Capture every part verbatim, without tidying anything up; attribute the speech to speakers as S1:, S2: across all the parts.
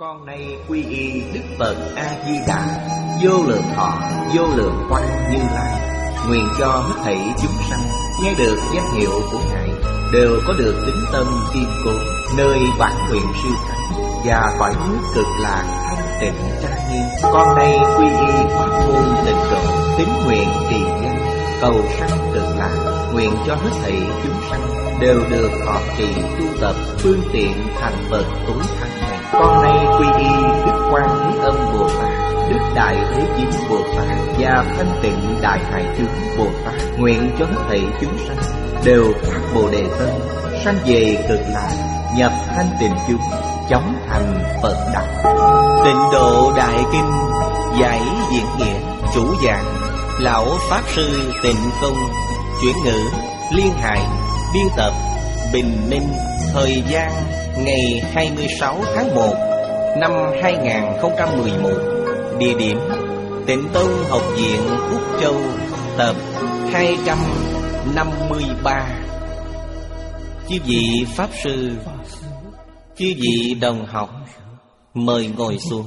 S1: Con nay quy y Đức Phật A Di Đà, vô lượng thọ, vô lượng quang Như Lai. Nguyện cho hết thảy chúng sanh nghe được danh hiệu của Ngài đều có được tín tâm kiên cố, nơi bản nguyện siêu thắng và cõi nước cực lạc thanh tịnh trang nghiêm. Con nay quy y pháp môn tịnh độ, tín nguyện trì danh, cầu sanh cực lạc. Nguyện cho hết thảy chúng sanh đều được thọ trì tu tập phương tiện thành Phật tối thắng này. Con nay quy y Đức Quan Thế Âm Bồ Tát, Đức Đại Thế Chí Bồ Tát và Thanh Tịnh Đại Hải Chúng Bồ Tát. Nguyện cho hết thảy chúng sanh đều phát Bồ Đề tâm, sanh về cực lạc, nhập thanh tịnh chúng, chóng thành Phật đạo. Tịnh Độ Đại Kinh giải diễn nghĩa, chủ giảng lão pháp sư Tịnh Không, chuyển ngữ Liên Hải, biên tập Bình Minh. Thời gian ngày hai mươi sáu tháng một năm hai nghìn không trăm mười một. Địa điểm Tịnh Tông Học viện Phúc Châu, tập hai trăm năm mươi ba. Chư vị pháp sư, chư vị đồng học, mời ngồi xuống.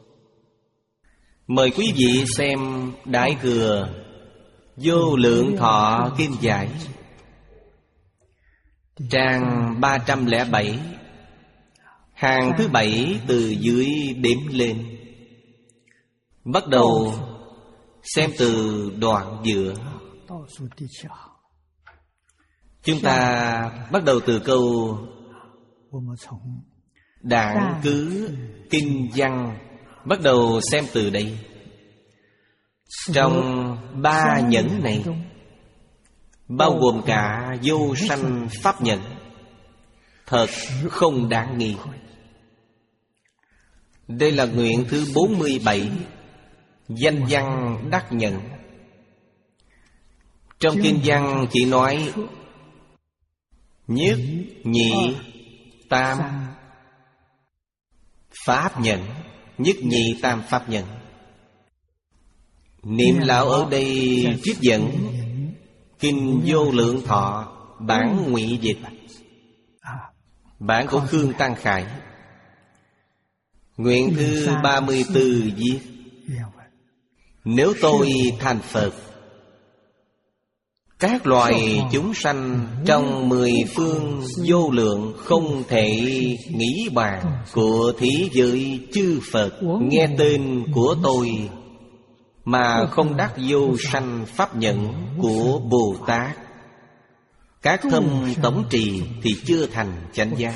S1: Mời quý vị xem Đại Thừa Vô Lượng Thọ Kim Giải, trang ba trăm lẻ bảy, hàng thứ bảy từ dưới đếm lên. Bắt đầu xem từ đoạn giữa. Chúng ta bắt đầu từ câu Đản cứ kinh văn. Bắt đầu xem từ đây. Trong ba nhẫn này bao gồm cả vô sanh pháp nhẫn, thật không đáng nghi. Đây là nguyện thứ bốn mươi bảy, danh văn đắc nhận. Trong kinh văn chỉ nói nhất, nhị, tam pháp nhẫn. Nhất, nhị, tam pháp nhẫn. Niệm lão ở đây trích dẫn Kinh Vô Lượng Thọ bản ngụy dịch, bản của Khương Tăng Khải. Nguyện thứ ba mươi tư viết: nếu tôi thành Phật, các loài chúng sanh trong mười phương vô lượng không thể nghĩ bàn của thế giới chư Phật nghe tên của tôi mà không đắc vô sanh pháp nhẫn của Bồ Tát, các thâm tổng trì thì chưa thành chánh giác.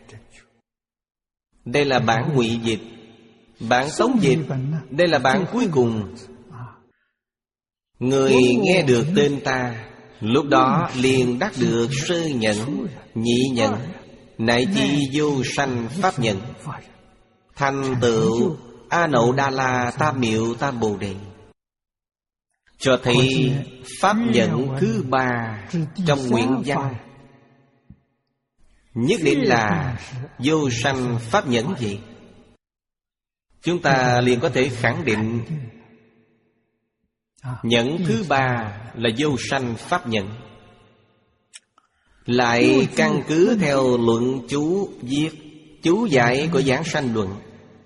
S1: Đây là bản ngụy dịch. Bản tống dịch, đây là bản cuối cùng. Người nghe được tên ta, lúc đó liền đắc được sơ nhẫn, nhị nhẫn,乃chi vô sanh pháp nhẫn, thành tựu A Nậu Đa La Tam Miệu Tam Bồ Đề. Cho thấy pháp nhẫn thứ ba trong nguyện văn nhất định là vô sanh pháp nhẫn gì. Chúng ta liền có thể khẳng định nhẫn thứ ba là vô sanh pháp nhẫn. Lại căn cứ theo luận chú viết, chú giải của Giảng Sanh Luận,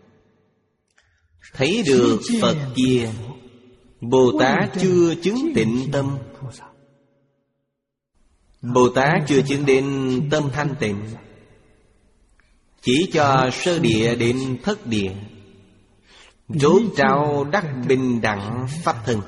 S1: thấy được Phật kia Bồ Tát chưa chứng tịnh tâm. Bồ Tát chưa chứng đến tâm thanh tịnh, chỉ cho sơ địa đến thất địa, rốt ráo đắc bình đẳng pháp thân.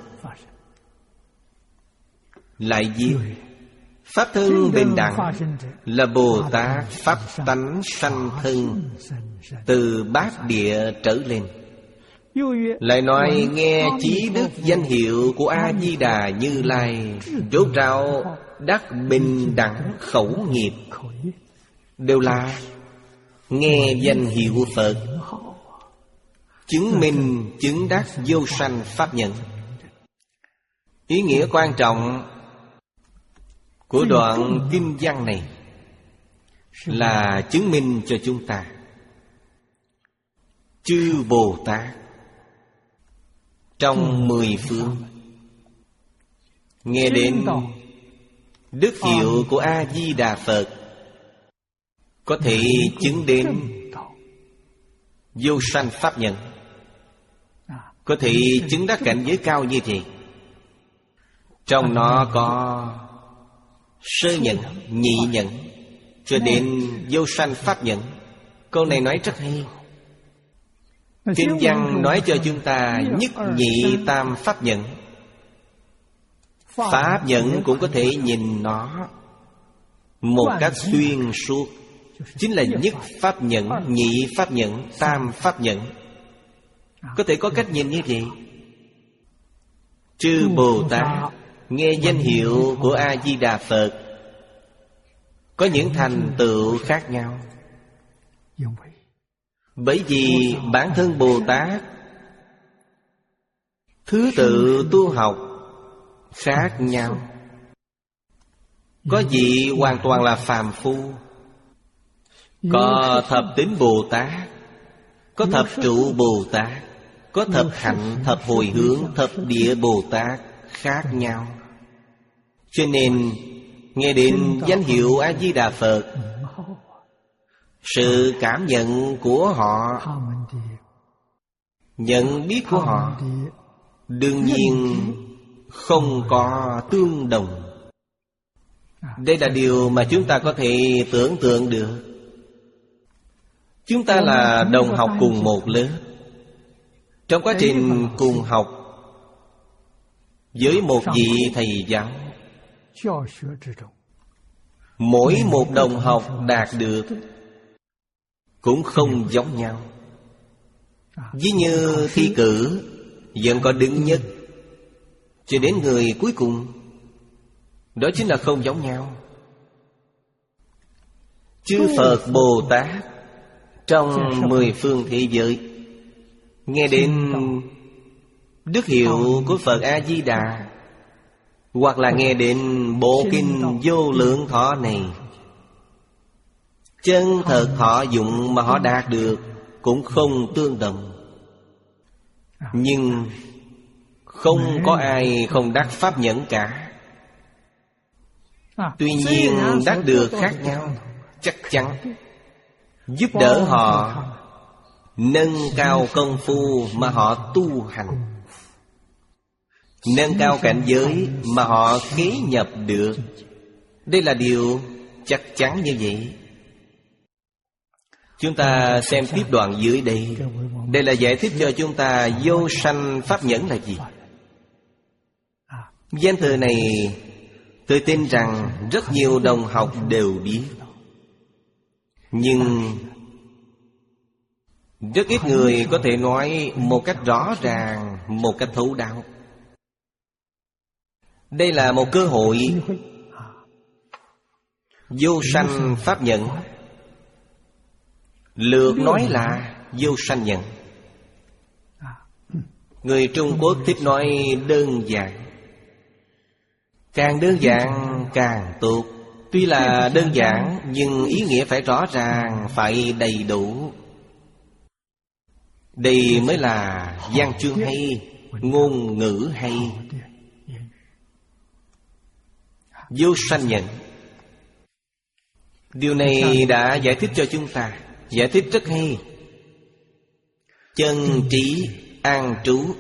S1: Lại viết pháp thân bình đẳng là Bồ Tát pháp tánh sanh thân từ bát địa trở lên. Lại nói nghe chí đức danh hiệu của A Di Đà Như Lai, rốt ráo đắc bình đẳng khẩu nghiệp, đều là nghe danh hiệu của Phật, chứng minh chứng đắc vô sanh pháp nhẫn. Ý nghĩa quan trọng của đoạn kinh văn này là chứng minh cho chúng ta chư Bồ Tát trong mười phương nghe đến đức hiệu của A Di Đà Phật, có thể chứng đến Vô sanh pháp nhẫn, có thể chứng đắc cảnh giới cao như vậy. Trong nó có sơ nhẫn, nhị nhẫn, cho đến vô sanh pháp nhẫn. Câu này nói rất hay. Kinh văn nói cho chúng ta nhất nhị tam pháp nhẫn. Pháp nhẫn cũng có thể nhìn nó một cách xuyên suốt, chính là nhất pháp nhẫn, nhị pháp nhẫn, tam pháp nhẫn. Có thể có cách nhìn như vậy. Chư Bồ Tát nghe danh hiệu của A-di-đà Phật có những thành tựu khác nhau, bởi vì bản thân Bồ Tát thứ tự tu học khác nhau. Có vị hoàn toàn là phàm phu, có thập tính Bồ Tát, có thập trụ Bồ Tát, có thập hạnh, thập hồi hướng, thập địa Bồ Tát khác nhau. Cho nên nghe đến danh hiệu A-di-đà Phật, sự cảm nhận của họ, nhận biết của họ đương nhiên không có tương đồng. Đây là điều mà chúng ta có thể tưởng tượng được. Chúng ta là đồng học cùng một lớp. Trong quá trình cùng học với một vị thầy giáo, mỗi một đồng học đạt được cũng không giống nhau. Ví như thi cử, vẫn có đứng nhất cho đến người cuối cùng, đó chính là không giống nhau. Chư Phật Bồ Tát trong mười phương thế giới nghe đến đức hiệu của Phật A-di-đà, hoặc là nghe đến bộ kinh Vô Lượng Thọ này, chân thật thọ dụng mà họ đạt được cũng không tương đồng. Nhưng không có ai không đắc pháp nhẫn cả. Tuy nhiên đắc được khác nhau, chắc chắn giúp đỡ họ nâng cao công phu mà họ tu hành, nâng cao cảnh giới mà họ kế nhập được. Đây là điều chắc chắn như vậy. Chúng ta xem tiếp đoạn dưới đây. Đây là giải thích cho chúng ta vô sanh pháp nhẫn là gì. Danh từ này tôi tin rằng rất nhiều đồng học đều biết, nhưng rất ít người có thể nói một cách rõ ràng, một cách thấu đáo. Đây là một cơ hội. Vô sanh pháp nhẫn, lược nói là vô sanh nhẫn. Người Trung Quốc thích nói đơn giản. Càng đơn giản càng tốt. Tuy là đơn giản nhưng ý nghĩa phải rõ ràng, phải đầy đủ. Đây mới là văn chương hay, ngôn ngữ hay. Vô sanh nhẫn, điều này đã giải thích cho chúng ta, giải thích rất hay. Chân trí an trú,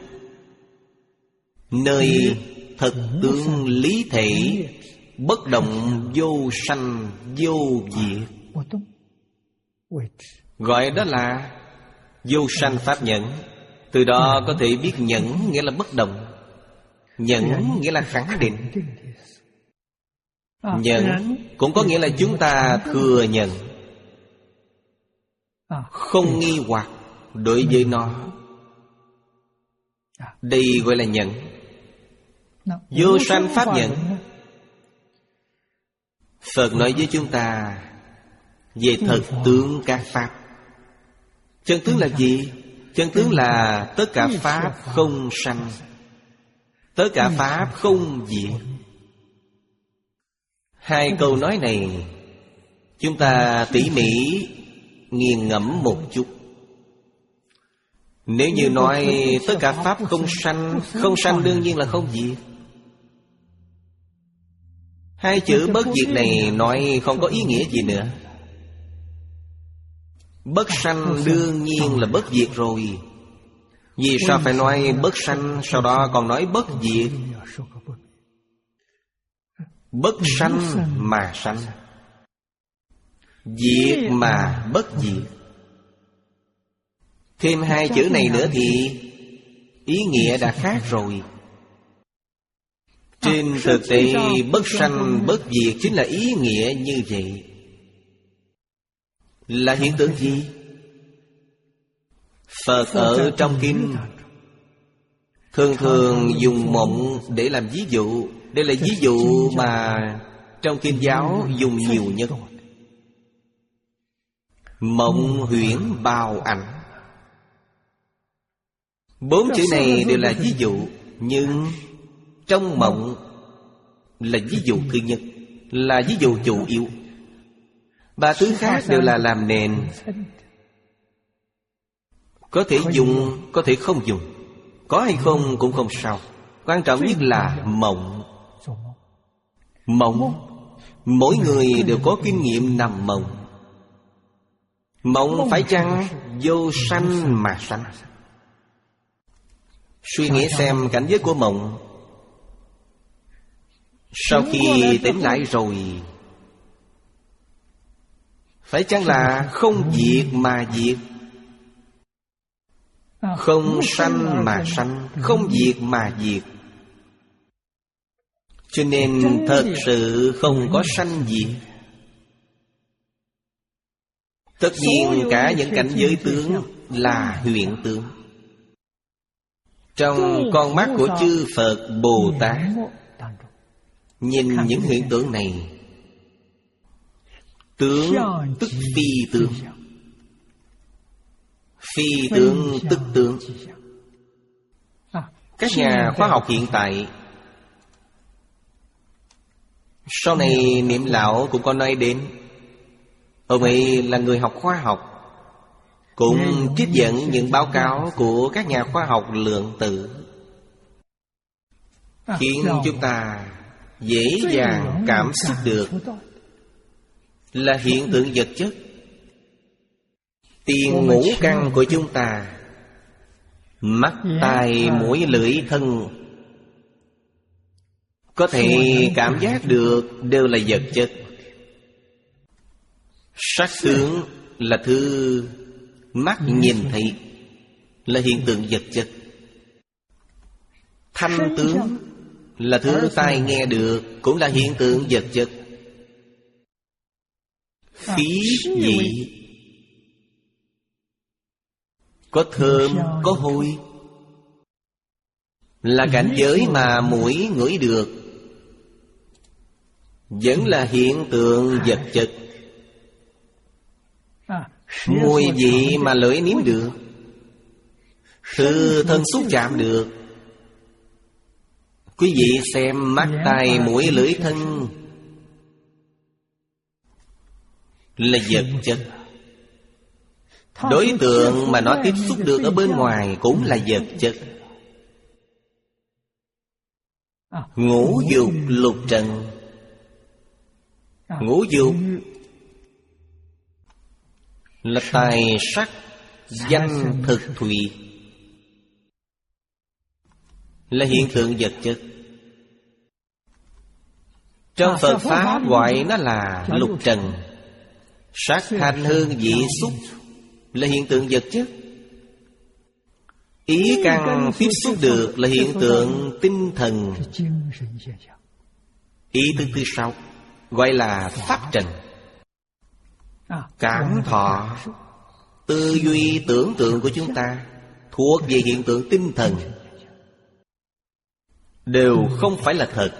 S1: nơi thực tướng lý thể, bất động vô sanh vô diệt, gọi đó là vô sanh pháp nhẫn. Từ đó có thể biết nhẫn nghĩa là bất động, nhẫn nghĩa là khẳng định. Nhẫn cũng có nghĩa là chúng ta thừa nhận, không nghi hoặc đối với nó. Đây gọi là nhẫn. Vô sanh pháp nhẫn. Phật nói với chúng ta về thật tướng các pháp. Chân tướng là gì? Chân tướng là tất cả pháp không sanh, tất cả pháp không diệt. Hai câu nói này chúng ta tỉ mỉ nghiền ngẫm một chút. Nếu như nói tất cả pháp không sanh, không sanh đương nhiên là không diệt. Hai chữ bất diệt này nói không có ý nghĩa gì nữa. Bất sanh đương nhiên là bất diệt rồi. Vì sao phải nói bất sanh, sau đó còn nói bất diệt? Bất sanh mà sanh, diệt mà bất diệt. Thêm hai chữ này nữa thì ý nghĩa đã khác rồi. Trên thực tế bất sanh bất diệt chính là ý nghĩa như vậy. Là hiện tượng gì? Phật ở trong kinh thường thường dùng mộng để làm ví dụ. Đây là ví dụ mà trong kinh giáo dùng nhiều nhất. Mộng huyễn bào ảnh, bốn chữ này đều là ví dụ. Nhưng trong mộng là ví dụ thứ nhất, là ví dụ chủ yếu. Ba thứ khác đều là làm nền. Có thể dùng, có thể không dùng. Có hay không cũng không sao. Quan trọng nhất là mộng. Mộng, mỗi người đều có kinh nghiệm nằm mộng. Mộng phải chăng vô sanh mà sanh? Suy nghĩ xem cảnh giới của mộng. Sau khi tỉnh lại rồi, phải chăng là không diệt mà diệt? Không sanh mà sanh, không diệt mà diệt. Cho nên thật sự không có sanh diệt. Tất nhiên cả những cảnh giới tướng là huyễn tướng. Trong con mắt của chư Phật Bồ Tát, nhìn những hiện tượng này, tướng tức phi tướng, phi tướng tức tướng. Các nhà khoa học hiện tại, sau này Niệm Lão cũng có nói đến. Ông ấy là người học khoa học, cũng trích dẫn những báo cáo của các nhà khoa học lượng tử, khiến chúng ta dễ dàng cảm xúc được là hiện tượng vật chất. Tiền ngũ căn của chúng ta, mắt, tai, mũi, lưỡi, thân, có thể cảm giác được đều là vật chất. Sắc tướng là thứ mắt nhìn thấy, là hiện tượng vật chất. Thanh tướng là thứ tai nghe được, cũng là hiện tượng vật chất. Khí vị, có thơm, có hôi, là cảnh giới mà mũi ngửi được, vẫn là hiện tượng vật chất. Mùi vị mà lưỡi nếm được, thứ thân xúc chạm được. Quý vị xem mắt, tai, mũi, lưỡi, thân là vật chất. Đối tượng mà nó tiếp xúc được ở bên ngoài cũng là vật chất. Ngũ dục lục trần. Ngũ dục là tài sắc danh thực thùy, là hiện tượng vật chất. Trong Phật Pháp gọi nó là lục trần. Sắc thanh hương vị xúc là hiện tượng vật chất. Ý căn tiếp xúc được là hiện tượng tinh thần. Ý thức thứ sáu gọi là pháp trần. Cảm thọ, tư duy tưởng tượng của chúng ta thuộc về hiện tượng tinh thần, đều không phải là thật.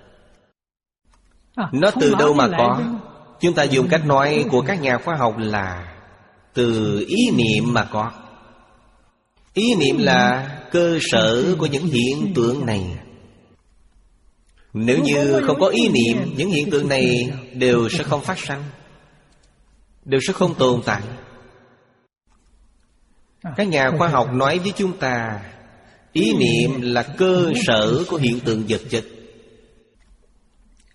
S1: Nó từ đâu mà có? Chúng ta dùng cách nói của các nhà khoa học là từ ý niệm mà có. Ý niệm là cơ sở của những hiện tượng này. Nếu như không có ý niệm, những hiện tượng này đều sẽ không phát sinh, đều sẽ không tồn tại. Các nhà khoa học nói với chúng ta, ý niệm là cơ sở của hiện tượng vật chất.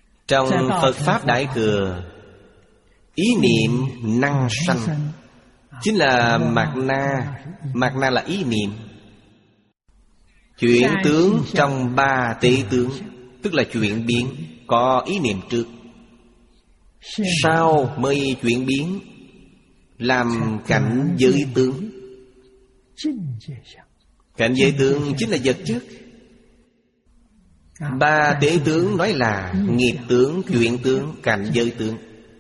S1: Trong Phật Pháp Đại Thừa, ý niệm năng sanh, chính là mạt na. Mạt na là ý niệm. Chuyển tướng trong ba tế tướng, tức là chuyển biến, có ý niệm trước, sau mới chuyển biến làm cảnh giới tướng. Cảnh giới tướng chính là vật chất. Ba tế tướng nói là nghiệp tướng, chuyển tướng, cảnh giới tướng.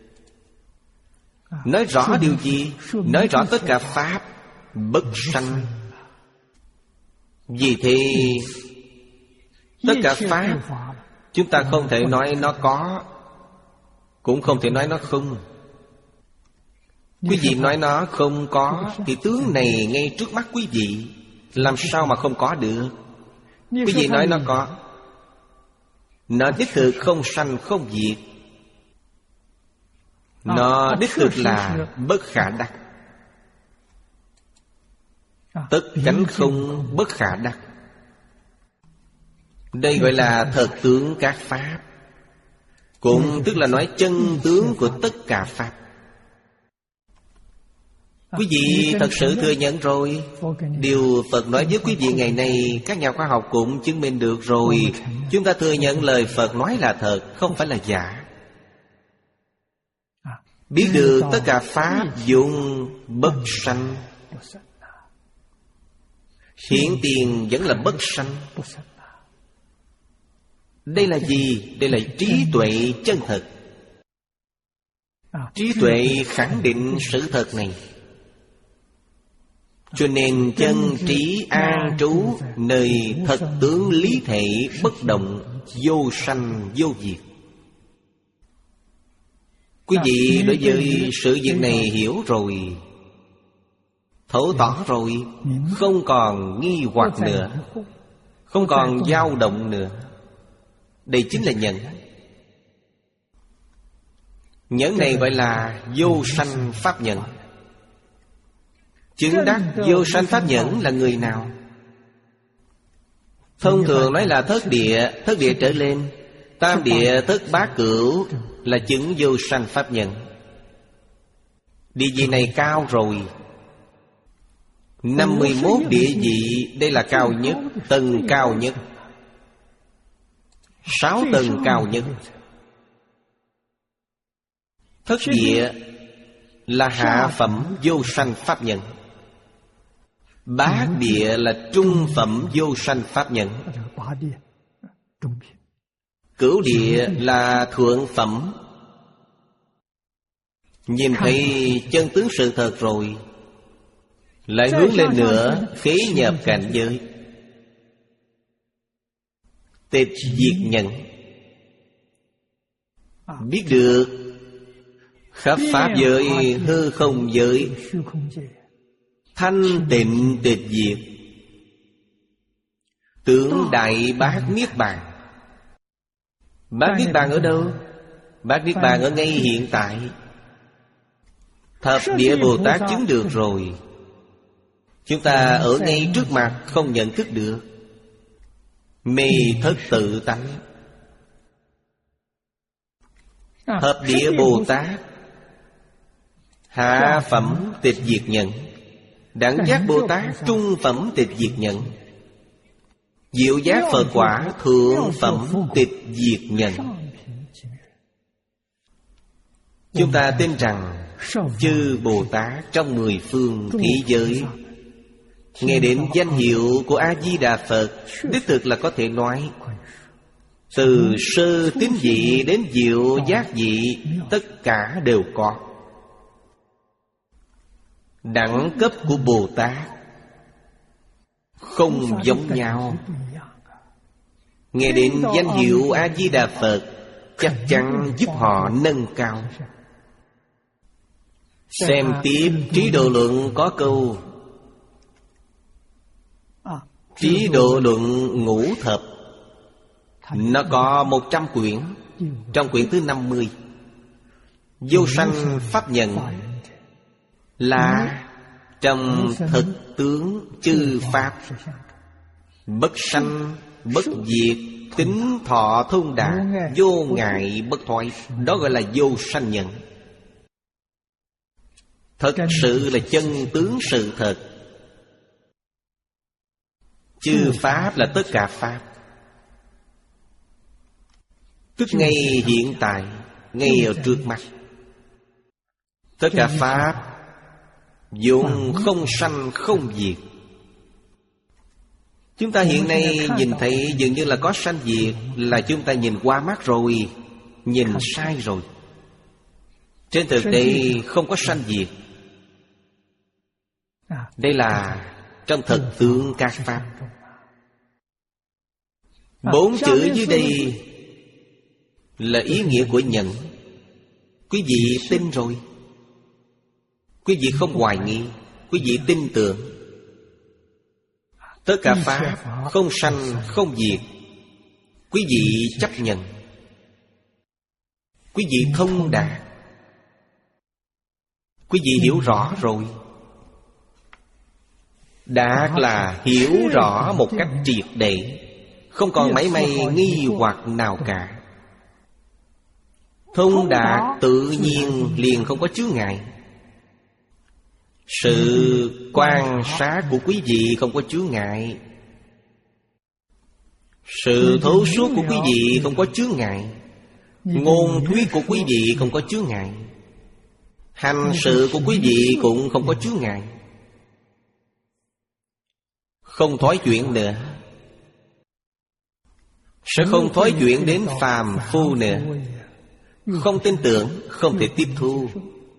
S1: Nói rõ điều gì? Nói rõ tất cả pháp bất sanh. Vì thế tất cả pháp chúng ta không thể nói nó có, cũng không thể nói nó không. Quý vị nói nó không có thì tướng này ngay trước mắt quý vị, làm sao mà không có được? Quý vị nói nó có, nó đích thực không sanh không diệt. Nó đích thực là bất khả đắc. Tất cánh không bất khả đắc. Đây gọi là thật tướng các pháp, cũng tức là nói chân tướng của tất cả pháp. Quý vị thật sự thừa nhận rồi. Điều Phật nói với quý vị ngày nay, các nhà khoa học cũng chứng minh được rồi. Chúng ta thừa nhận lời Phật nói là thật, không phải là giả. Biết được tất cả pháp dụng bất sanh. Hiện tiền vẫn là bất sanh. Đây là gì? Đây là trí tuệ chân thật. Trí tuệ khẳng định sự thật này. Cho nên chân trí an trú nơi thật tướng lý thể bất động, vô sanh vô diệt. Quý vị đối với sự việc này hiểu rồi, thấu tỏ rồi, không còn nghi hoặc nữa, không còn dao động nữa. Đây chính là nhẫn. Nhẫn này gọi là vô sanh pháp nhẫn. Chứng đắc vô sanh pháp nhẫn là người nào? Thông thường nói là thất địa, thất địa trở lên, tam địa, thất bát cửu là chứng vô sanh pháp nhẫn. Địa vị này cao rồi. Năm mươi mốt địa vị, đây là cao nhất, tầng cao nhất. Sáu tầng cao nhất. Thất địa là hạ phẩm vô sanh pháp nhẫn. Bát địa là trung phẩm vô sanh pháp nhẫn. Cửu địa là thượng phẩm. Nhìn thấy chân tướng sự thật rồi, lại hướng lên nữa, khế nhập cảnh giới tịch diệt nhẫn. Biết được khắp pháp giới, hư không giới, thanh tịnh tịch diệt, tướng đại bát niết bàn. Bát niết bàn ở đâu? Bát niết bàn ở ngay hiện tại. Thập địa Bồ Tát chứng được rồi, chúng ta ở ngay trước mặt không nhận thức được. Mê thất tự tánh. Thập địa Bồ Tát hạ phẩm tịch diệt nhẫn, đẳng giác Bồ Tát trung phẩm tịch diệt nhẫn, diệu giác Phật quả thượng phẩm tịch diệt nhẫn. Chúng ta tin rằng chư Bồ Tát trong mười phương thế giới nghe đến danh hiệu của A-di-đà Phật, đích thực là có thể nói từ sơ tín vị đến diệu giác vị, tất cả đều có. Đẳng cấp của Bồ Tát không giống nhau. Nghe đến danh hiệu A-di-đà Phật chắc chắn giúp họ nâng cao. Xem tiếp Trí Độ Luận có câu: Trí Độ Luận ngũ thập. Nó có một trăm quyển. Trong quyển thứ năm mươi, vô sanh pháp nhẫn là trong thực tướng chư pháp, bất sanh bất diệt, tính thọ thông đạt, vô ngại bất thoái. Đó gọi là vô sanh nhẫn. Thật sự là chân tướng sự thật. Chư Pháp là tất cả Pháp, tức ngay hiện tại, ngay ở trước mắt. Tất cả Pháp vốn không sanh không diệt. Chúng ta hiện nay nhìn thấy dường như là có sanh diệt, là chúng ta nhìn qua mắt rồi, nhìn sai rồi. Trên thực tế không có sanh diệt. Đây là trong thực tướng các Pháp. Bốn chữ dưới đây là ý nghĩa của nhận. Quý vị tin rồi, quý vị không hoài nghi, quý vị tin tưởng. Tất cả Pháp không sanh không diệt, quý vị chấp nhận, quý vị thông đạt, quý vị hiểu rõ rồi. Đạt là hiểu rõ một cách triệt để, không còn mảy may nghi hoặc nào cả. Thông đạt tự nhiên liền không có chướng ngại. Sự quan sát của quý vị không có chướng ngại. Sự thấu suốt của quý vị không có chướng ngại. Ngôn thuyết của quý vị không có chướng ngại. Hành sự của quý vị cũng không có chướng ngại. Không thoái chuyển nữa. Sẽ không thoái chuyển đến phàm phu nữa. Không tin tưởng, không thể tiếp thu.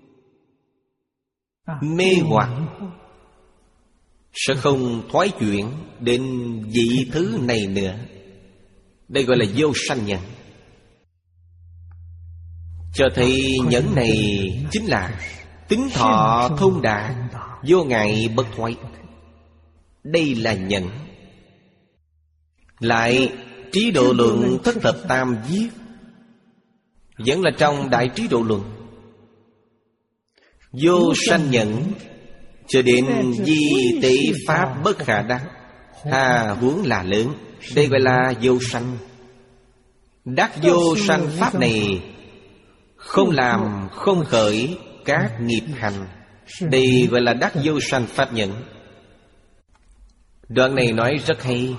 S1: Mê hoặc sẽ không thoái chuyển đến vị thứ này nữa. Đây gọi là vô sanh nhẫn. Cho thấy nhẫn này chính là tính thọ thông đạt, vô ngại bất thoái. Đây là nhẫn. Lại Trí Độ Luận Thất Thập Tam viết, vẫn là trong Đại Trí Độ Luận. Vô sanh nhẫn cho đến di tế Pháp bất khả đắc, hà huống là lớn. Đây gọi là vô sanh. Đắc vô sanh Pháp này không làm không khởi các nghiệp hành. Đây gọi là đắc vô sanh Pháp nhẫn. Đoạn này nói rất hay.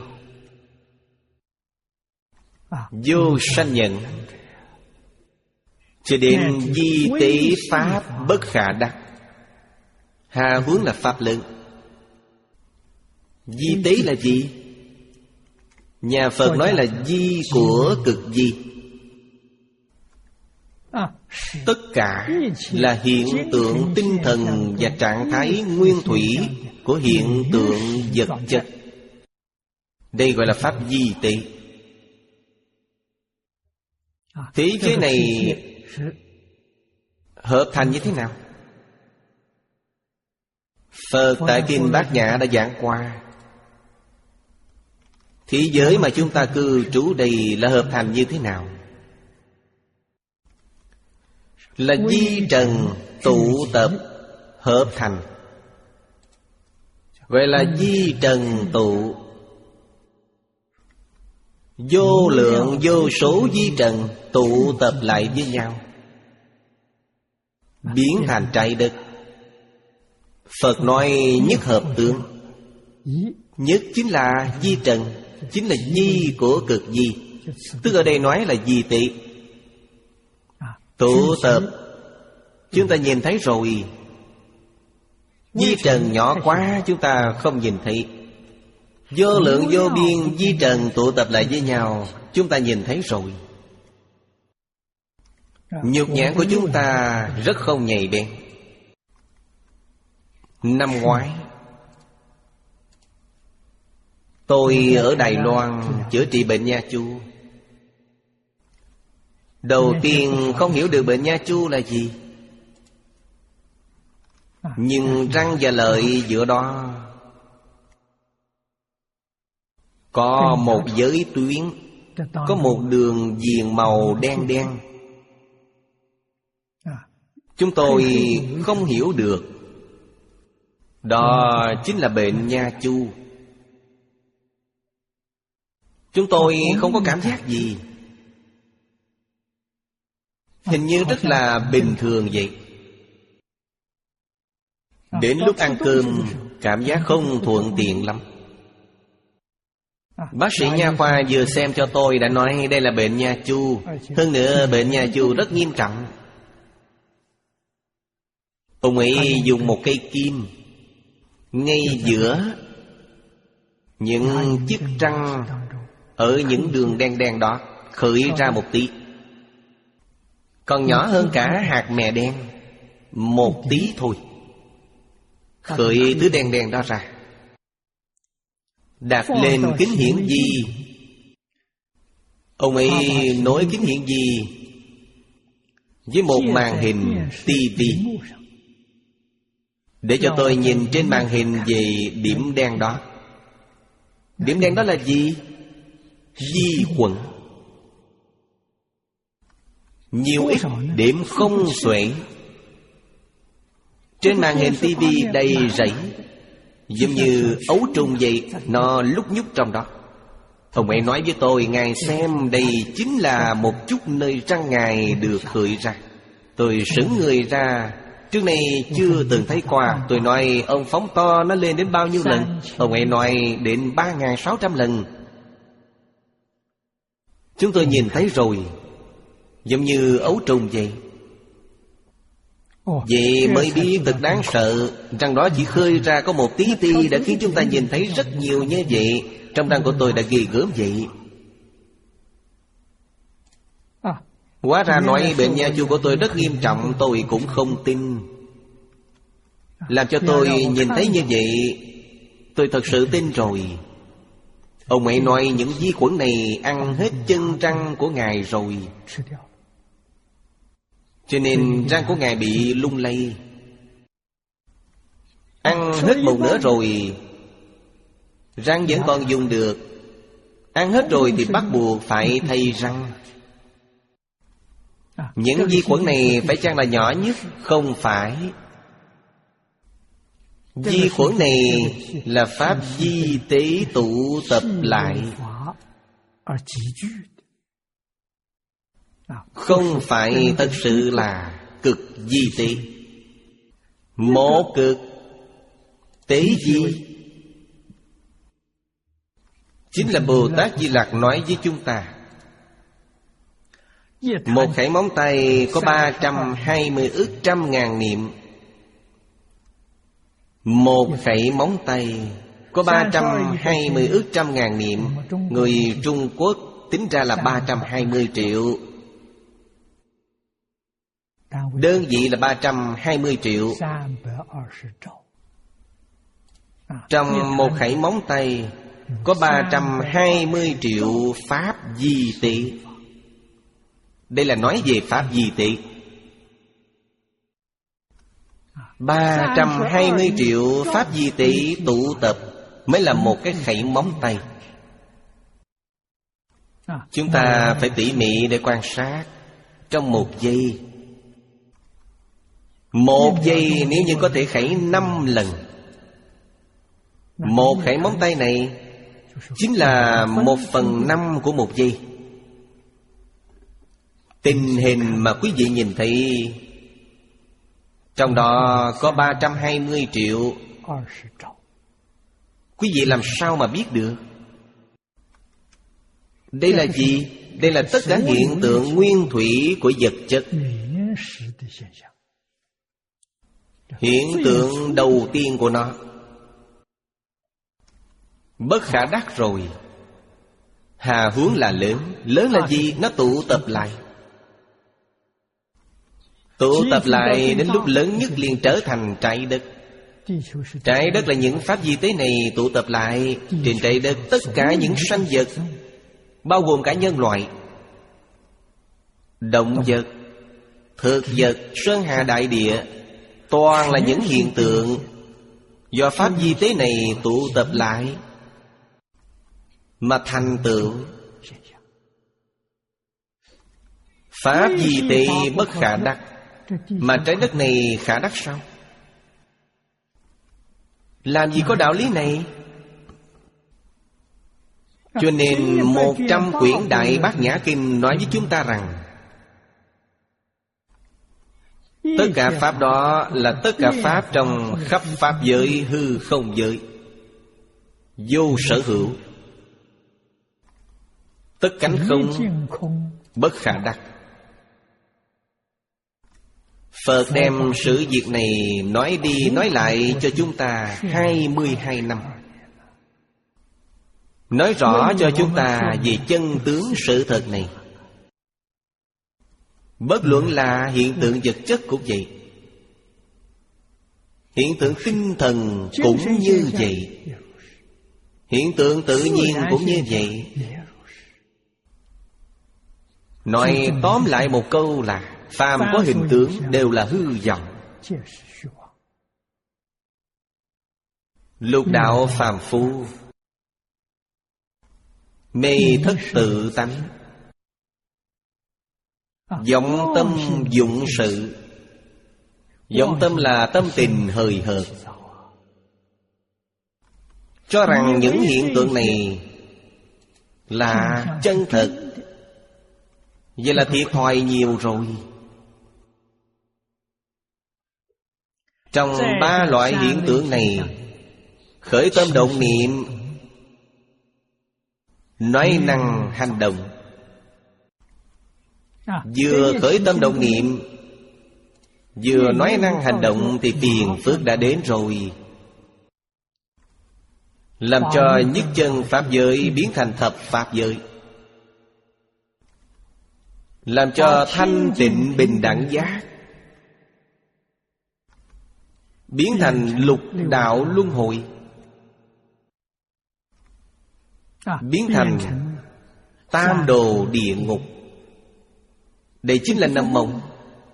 S1: Vô sanh nhẫn cho đến di tế Pháp bất khả đắc, hà huống là Pháp lớn. Di tế là gì? Nhà Phật nói là di của cực di. Tất cả là hiện tượng tinh thần và trạng thái nguyên thủy của hiện tượng vật chất. Đây gọi là Pháp di tế. Thế giới này hợp thành như thế nào? Phật tại Kinh Bát Nhã đã giảng qua. Thế giới mà chúng ta cư trú đây là hợp thành như thế nào? Là di trần tụ tập hợp thành. Vậy là di trần tụ. Vô lượng vô số di trần tụ tập lại với nhau, biến thành trái đất. Phật nói nhất hợp tướng. Nhất chính là di trần, chính là di của cực di. Tức ở đây nói là di tế. Tụ tập chúng ta nhìn thấy rồi. Di trần nhỏ quá chúng ta không nhìn thấy. Vô lượng vô biên di trần tụ tập lại với nhau, chúng ta nhìn thấy rồi. Nhục nhãn của chúng ta rất không nhạy bén. Năm ngoái tôi ở Đài Loan chữa trị bệnh nha chu. Đầu tiên không hiểu được bệnh nha chu là gì, nhưng răng và lợi giữa đó có một giới tuyến, có một đường viền màu đen đen. Chúng tôi không hiểu được. Đó chính là bệnh nha chu. Chúng tôi không có cảm giác gì, hình như rất là bình thường vậy. Đến lúc ăn cơm cảm giác không thuận tiện lắm. Bác sĩ nha khoa vừa xem cho tôi đã nói đây là bệnh nha chu. Hơn nữa bệnh nha chu rất nghiêm trọng. Ông ấy dùng một cây kim ngay giữa những chiếc răng, ở những đường đen đen đó khởi ra một tí, còn nhỏ hơn cả hạt mè đen một tí thôi. Khởi thứ đen đen đó ra, đặt lên kính hiển vi. Ông ấy nối kính hiển vi với một màn hình tivi để cho tôi nhìn trên màn hình về điểm đen đó. Điểm đen đó là gì? Vi khuẩn. Nhiều ít điểm không xuể. Trên màn hình tivi đầy rẫy, giống như ấu trùng vậy, nó lúc nhúc trong đó. Ông ấy nói với tôi, ngài xem đây chính là một chút nơi răng ngài được khởi ra. Tôi sững người ra, trước này chưa từng thấy qua. Tôi nói ông phóng to nó lên đến bao nhiêu lần? Ông ấy nói đến ba nghìn sáu trăm lần. Chúng tôi nhìn thấy rồi, giống như ấu trùng vậy. Vậy mới biết thật đáng sợ. Răng đó chỉ khơi ra có một tí ti đã khiến chúng ta nhìn thấy rất nhiều như vậy. Trong răng của tôi đã ghê gớm vậy. Hóa ra nói bệnh nha chu của tôi rất nghiêm trọng, tôi cũng không tin. Làm cho tôi nhìn thấy như vậy, tôi thật sự tin rồi. Ông ấy nói những vi khuẩn này ăn hết chân răng của ngài rồi, cho nên răng của ngài bị lung lay. Ăn hết một nửa rồi, răng vẫn còn dùng được. Ăn hết rồi thì bắt buộc phải thay răng. Những vi khuẩn này phải chăng là nhỏ nhất? Không phải. Vi khuẩn này là pháp vi tế tụ tập lại, không phải thật sự là cực vi tế. Một cực tế vi chính là Bồ Tát Di Lặc nói với chúng ta. Một khẩy móng tay có ba trăm hai mươi ức trăm ngàn niệm. Một khẩy móng tay có ba trăm hai mươi ức trăm ngàn niệm. Người Trung Quốc tính ra là ba trăm hai mươi triệu. Đơn vị là ba trăm hai mươi triệu. Trong một khẩy móng tay có ba trăm hai mươi triệu pháp vi tế. Đây là nói về pháp vi tế. Ba trăm hai mươi triệu pháp vi tế tụ tập mới là một cái khẩy móng tay. Chúng ta phải tỉ mỉ để quan sát. Trong một giây, một giây nếu như có thể khẩy năm lần, một khẩy móng tay này chính là một phần năm của một giây. Tình hình mà quý vị nhìn thấy, trong đó có ba trăm hai mươi triệu. Quý vị làm sao mà biết được? Đây là gì? Đây là tất cả hiện tượng nguyên thủy của vật chất. Hiện tượng đầu tiên của nó bất khả đắc rồi. Hà huống là lớn. Lớn là gì? Nó tụ tập lại. Tụ tập lại đến lúc lớn nhất liền trở thành trái đất. Trái đất là những pháp vi tế này tụ tập lại. Trên trái đất tất cả những sanh vật, bao gồm cả nhân loại, động vật, thực vật, sơn hà đại địa, toàn là những hiện tượng do pháp vi tế này tụ tập lại mà thành tựu. Pháp vi tế bất khả đắc, mà trái đất này khả đắc sao? Làm gì có đạo lý này? Cho nên một trăm quyển Đại Bát Nhã Kinh nói với chúng ta rằng Tất cả pháp đó là tất cả pháp trong khắp pháp giới hư không giới, vô sở hữu, tất cánh không, bất khả đắc. Phật đem sự việc này nói đi nói lại cho chúng ta hai mươi hai năm, nói rõ cho chúng ta về chân tướng sự thật này. Bất luận là hiện tượng vật chất cũng vậy, hiện tượng tinh thần cũng như vậy, hiện tượng tự nhiên cũng như vậy. Nói tóm lại một câu là phàm có hình tướng đều là hư vọng. Lục đạo phàm phu, mê thất tự tánh, vọng tâm dụng sự. Vọng tâm là tâm tình hời hợt, cho rằng những hiện tượng này là chân thật. Vậy là thiệt thòi nhiều rồi. Trong ba loại hiện tượng này, khởi tâm động niệm, nói năng hành động. Vừa khởi tâm động niệm, vừa nói năng hành động thì phiền phức đã đến rồi, làm cho nhất chân pháp giới biến thành thập pháp giới, làm cho thanh tịnh bình đẳng giác biến thành lục đạo luân hồi, biến thành tam đồ địa ngục. Đây chính là nằm mộng,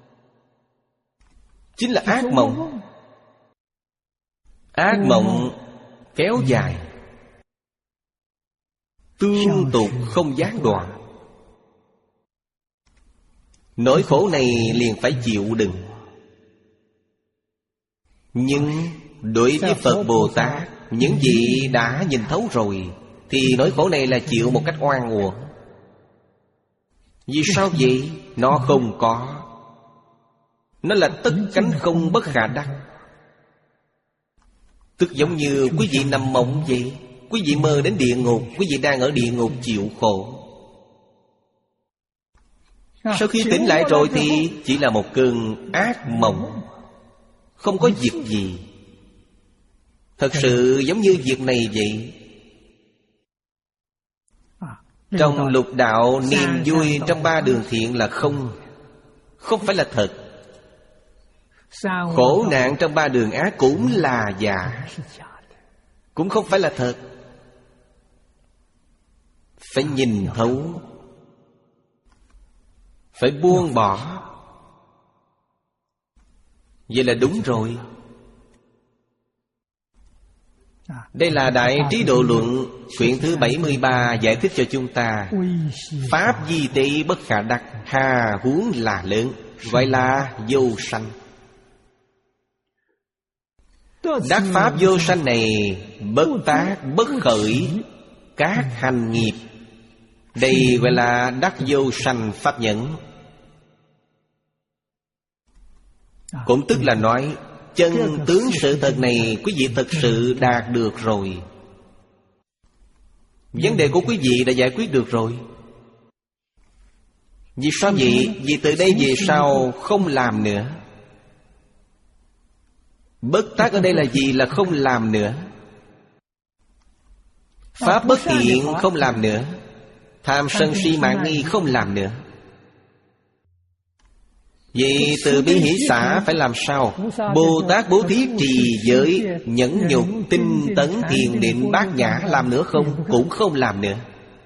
S1: chính là ác mộng. Ác mộng kéo dài, tương tục không gián đoạn. Nỗi khổ này liền phải chịu đựng. Nhưng đối với Phật Bồ Tát, những vị đã nhìn thấu rồi, thì nỗi khổ này là chịu một cách oan uổng. Vì sao vậy? Nó không có, nó là tất cánh không bất khả đắc. Tức giống như quý vị nằm mộng vậy. Quý vị mơ đến địa ngục, quý vị đang ở địa ngục chịu khổ. Sau khi tỉnh lại rồi thì chỉ là một cơn ác mộng, không có việc gì. Thật sự giống như việc này vậy. Trong lục đạo, niềm vui trong ba đường thiện là không, không phải là thật. Khổ nạn trong ba đường ác cũng là giả, cũng không phải là thật. Phải nhìn thấu, phải buông bỏ. Vậy là đúng rồi. Đây là Đại Trí Độ Luận quyển thứ bảy mươi ba giải thích cho chúng ta. Pháp di tị bất khả đắc, hà huống là lớn, gọi là vô sanh. Đắc pháp vô sanh này, bất tác bất khởi các hành nghiệp. Đây gọi là đắc vô sanh pháp nhẫn. Cũng tức là nói chân tướng sự thật này quý vị thật sự đạt được rồi. Vấn đề của quý vị đã giải quyết được rồi. Vì sao vậy? Vì từ đây về sau không làm nữa. Bất tác ở đây là gì? Là không làm nữa. Pháp bất thiện không làm nữa. Tham sân si mạn nghi không làm nữa. Vậy từ bi hỷ xả phải làm sao? Bồ Tát bố thí trì giới, nhẫn nhục, tinh tấn, thiền định, bát nhã làm nữa không? Cũng không làm nữa.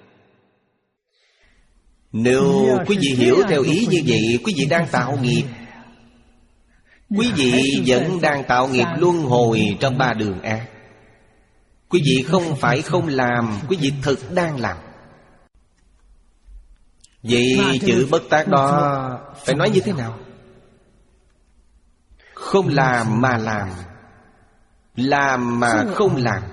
S1: Nếu quý vị hiểu theo ý như vậy, quý vị đang tạo nghiệp. Quý vị vẫn đang tạo nghiệp luân hồi trong ba đường ác. Quý vị không phải không làm, quý vị thực đang làm. Vậy chữ bất tác đó phải nói như thế nào? Không làm mà làm, làm mà không làm.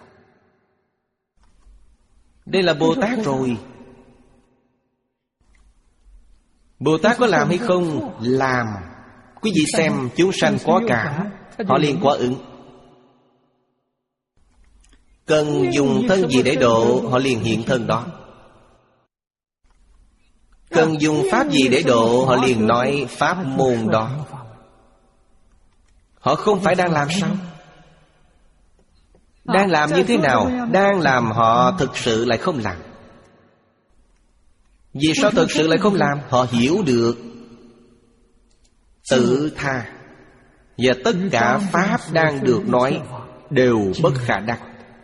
S1: Đây là Bồ Tát rồi. Bồ Tát có làm hay không? Làm. Quý vị xem chúng sanh có cảm, họ liền có ứng. Cần dùng thân gì để độ, họ liền hiện thân đó. Cần dùng pháp gì để độ, họ liền nói pháp môn đó. Họ không phải đang làm sao? Đang làm như thế nào? Đang làm họ thực sự lại không làm. Vì sao thực sự lại không làm? Họ hiểu được tự tha, và tất cả pháp đang được nói đều bất khả đắc.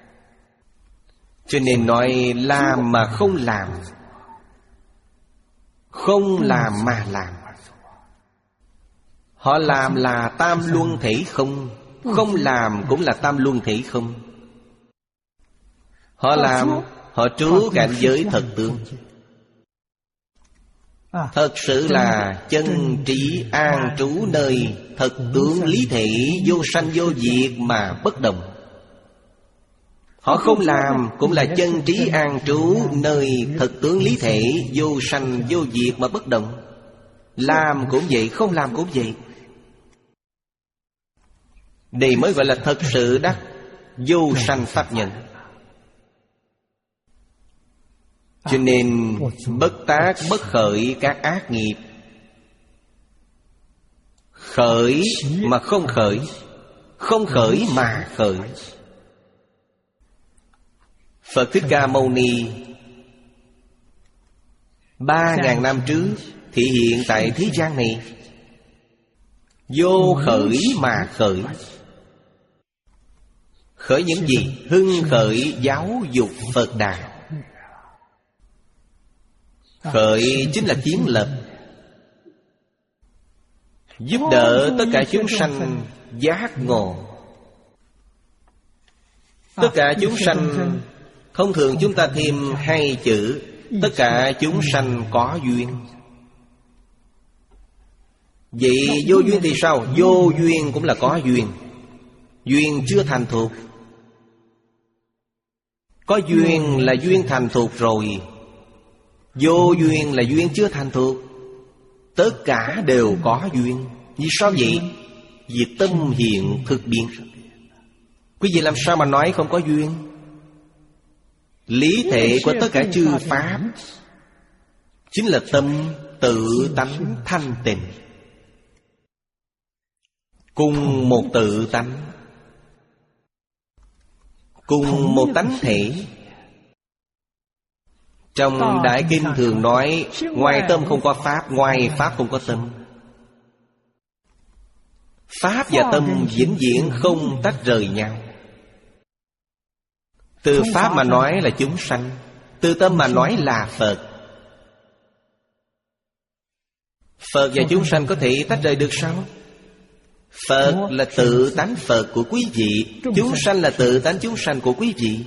S1: Cho nên nói làm mà không làm, không làm mà làm. Họ làm là tam luân thể không, không làm cũng là tam luân thể không. Họ làm, họ trú cảnh giới thật tướng. Thật sự là chân trí an trú nơi thật tướng lý thể, vô sanh vô diệt mà bất động. Họ không làm cũng là chân trí an trú nơi thật tướng lý thể, vô sanh vô diệt mà bất động. Làm cũng vậy, không làm cũng vậy. Đây mới gọi là thật sự đắc vô sanh pháp nhân. Cho nên bất tác bất khởi các ác nghiệp. Khởi mà không khởi, không khởi mà khởi. Phật Thích Ca Mâu Ni Ba ngàn năm trước thị hiện tại thế gian này, vô khởi mà khởi. Khởi những gì? Hưng khởi giáo dục Phật Đạo. Khởi chính là kiến lập, giúp đỡ tất cả chúng sanh giác ngộ. Tất cả chúng sanh, thông thường chúng ta thêm hai chữ, tất cả chúng sanh có duyên. Vậy vô duyên thì sao? Vô duyên cũng là có duyên. Duyên chưa thành thục. Có duyên là duyên thành thục rồi, vô duyên là duyên chưa thành thục. Tất cả đều có duyên. Vì sao vậy? Vì tâm hiện thực biến. Quý vị làm sao mà nói không có duyên? Lý thể của tất cả chư pháp chính là tâm tự tánh thanh tịnh, cùng một tự tánh, cùng một tánh thể. Trong Đại Kinh thường nói, ngoài tâm không có pháp, ngoài pháp không có tâm. Pháp và tâm vĩnh viễn không tách rời nhau. Từ pháp mà nói là chúng sanh, từ tâm mà nói là Phật. Phật và chúng sanh có thể tách rời được sao? Phật là tự tánh Phật của quý vị, chúng sanh là tự tánh chúng sanh của quý vị.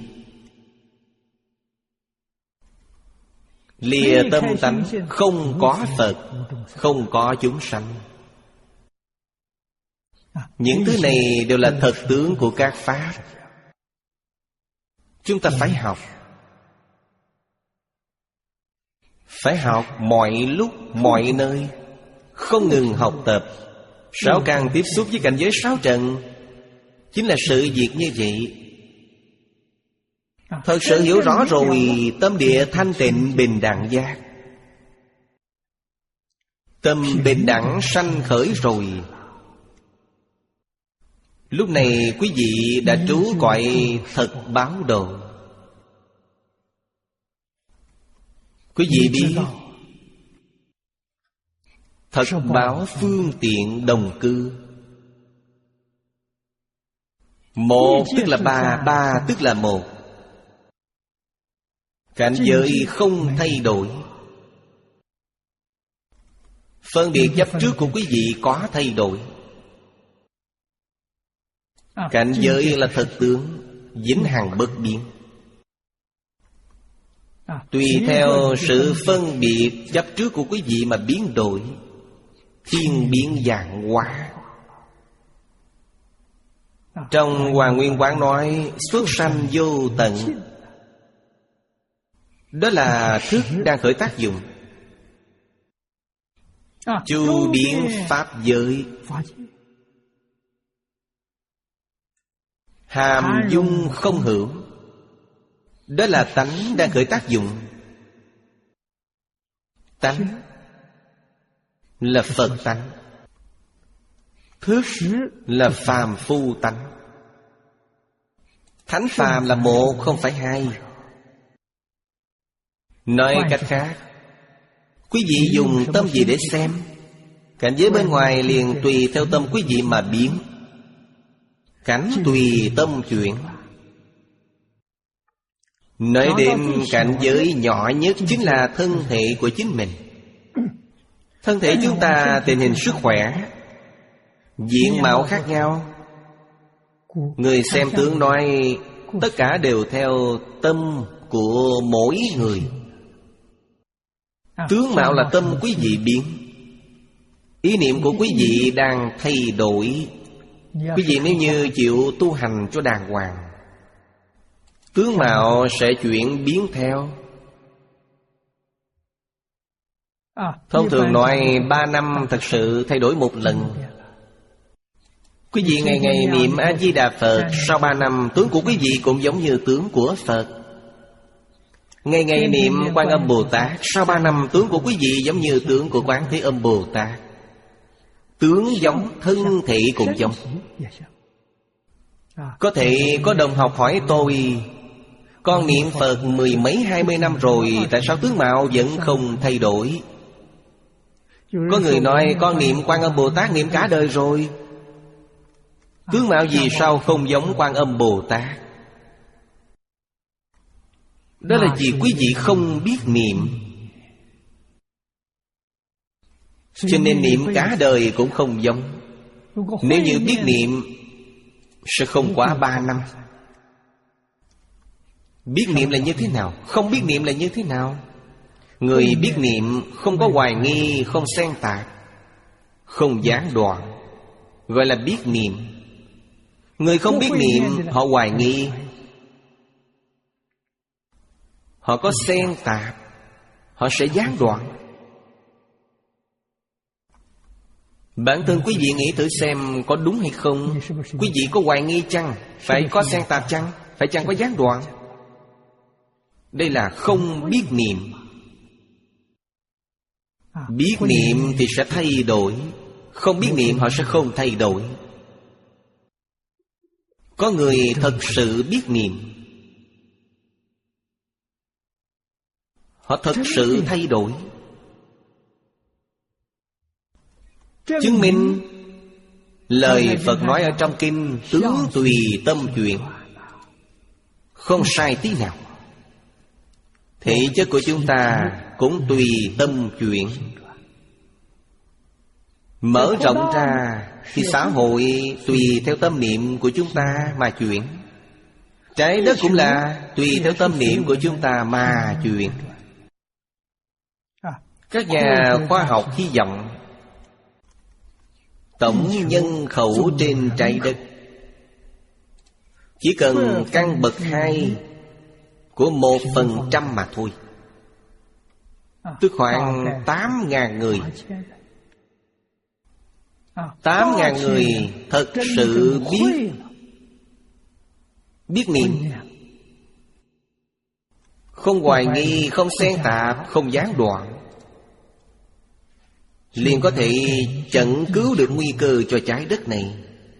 S1: Lìa tâm tánh, không có Phật, không có chúng sanh. Những thứ này đều là thật tướng của các pháp. Chúng ta phải học. Phải học mọi lúc, mọi nơi, không ngừng học tập. Sáu căn tiếp xúc với cảnh giới sáu trần, chính là sự việc như vậy. Thật sự hiểu rõ rồi, tâm địa thanh tịnh bình đẳng giác. Tâm bình đẳng sanh khởi rồi. Lúc này quý vị đã trú cõi thật báo độ. Quý vị biết thật báo phương tiện đồng cư. Một tức là ba, ba tức là một. Cảnh giới không thay đổi. Phân biệt chấp trước của quý vị có thay đổi. Cảnh giới là thật tướng, vĩnh hằng bất biến. Tùy theo sự phân biệt chấp trước của quý vị mà biến đổi, thiên biến vạn hóa. Trong Hoàng Nguyên Quán nói xuất sanh vô tận. Đó là thức đang khởi tác dụng. chu biến pháp giới, hàm dung không hữu. Đó là tánh đang khởi tác dụng. Tánh là Phật tánh, thức là phàm phu tánh. Thánh phàm là một, không phải hai. Nói cách khác, quý vị dùng tâm gì để xem? Cảnh giới bên ngoài liền tùy theo tâm quý vị mà biến. Cảnh tùy tâm chuyển. Nói đến cảnh giới nhỏ nhất chính là thân thể của chính mình. Thân thể chúng ta tình hình sức khỏe, diện mạo khác nhau. Người xem tướng nói tất cả đều theo tâm của mỗi người. Tướng mạo là tâm quý vị biến. Ý niệm của quý vị đang thay đổi. Quý vị nếu như chịu tu hành cho đàng hoàng, tướng mạo sẽ chuyển biến theo. Thông thường nói ba năm thật sự thay đổi một lần. Quý vị ngày ngày niệm A-di-đà Phật, sau ba năm tướng của quý vị cũng giống như tướng của Phật. Ngày ngày niệm Quan Âm Bồ Tát, sau ba năm tướng của quý vị giống như tướng của Quán Thế Âm Bồ Tát. Tướng giống, thân thể cũng giống. Có thể có đồng học hỏi tôi, con niệm Phật mười mấy hai mươi năm rồi, tại sao tướng mạo vẫn không thay đổi? Có người nói con niệm Quan Âm Bồ Tát niệm cả đời rồi, tướng mạo vì sao không giống Quan Âm Bồ Tát? Đó là vì quý vị không biết niệm. Cho nên niệm cả đời cũng không giống. Nếu như biết niệm sẽ không quá ba năm. Biết niệm là như thế nào? Không biết niệm là như thế nào? Người biết niệm không có hoài nghi, không xen tạp, không gián đoạn, gọi là biết niệm. Người không biết niệm, họ hoài nghi, họ có xen tạp, họ sẽ gián đoạn. Bản thân quý vị nghĩ thử xem có đúng hay không? Quý vị có hoài nghi chăng? Phải có xen tạp chăng? Phải chăng có gián đoạn? Đây là không biết niệm. Biết niệm thì sẽ thay đổi. Không biết niệm họ sẽ không thay đổi. Có người thật sự biết niệm, họ thật sự thay đổi. Chứng minh lời Phật nói ở trong kinh, tướng tùy tâm chuyển, không sai tí nào. Thể chất của chúng ta cũng tùy tâm chuyển. Mở rộng ra thì xã hội tùy theo tâm niệm của chúng ta mà chuyển. Trái đất cũng là tùy theo tâm niệm của chúng ta mà chuyển. Các nhà khoa học hy vọng tổng nhân khẩu trên trái đất chỉ cần căn bậc hai của một phần trăm mà thôi, tức khoảng tám ngàn người. Tám ngàn người thật sự biết Biết niệm, không hoài nghi, không xen tạp, không gián đoạn, liền có thể chặn cứu được nguy cơ cho trái đất này.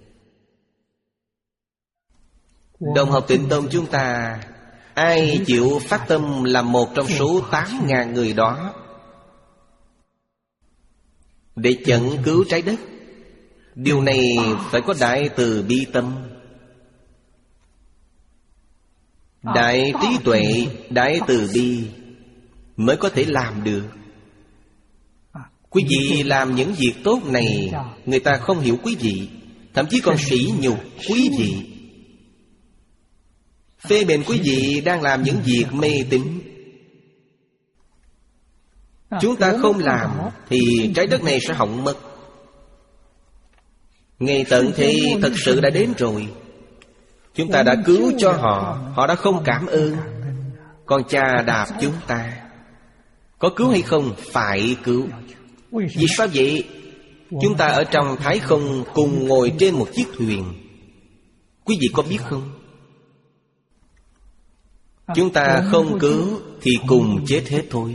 S1: Đồng học Tịnh Tông chúng ta, ai chịu phát tâm làm một trong số tám ngàn người đó để chặn cứu trái đất, điều này phải có đại từ bi tâm, đại trí tuệ, đại từ bi mới có thể làm được. Quý vị làm những việc tốt này, người ta không hiểu quý vị, thậm chí còn sỉ nhục quý vị, phê bình quý vị đang làm những việc mê tín. Chúng ta không làm thì trái đất này sẽ hỏng mất. Ngày tận thế thật sự đã đến rồi. Chúng ta đã cứu cho họ, họ đã không cảm ơn. Còn chà đạp chúng ta, có cứu hay không? Phải cứu. Vì sao vậy? Chúng ta ở trong thái không cùng ngồi trên một chiếc thuyền. Quý vị có biết không? Chúng ta không cứu thì cùng chết hết thôi.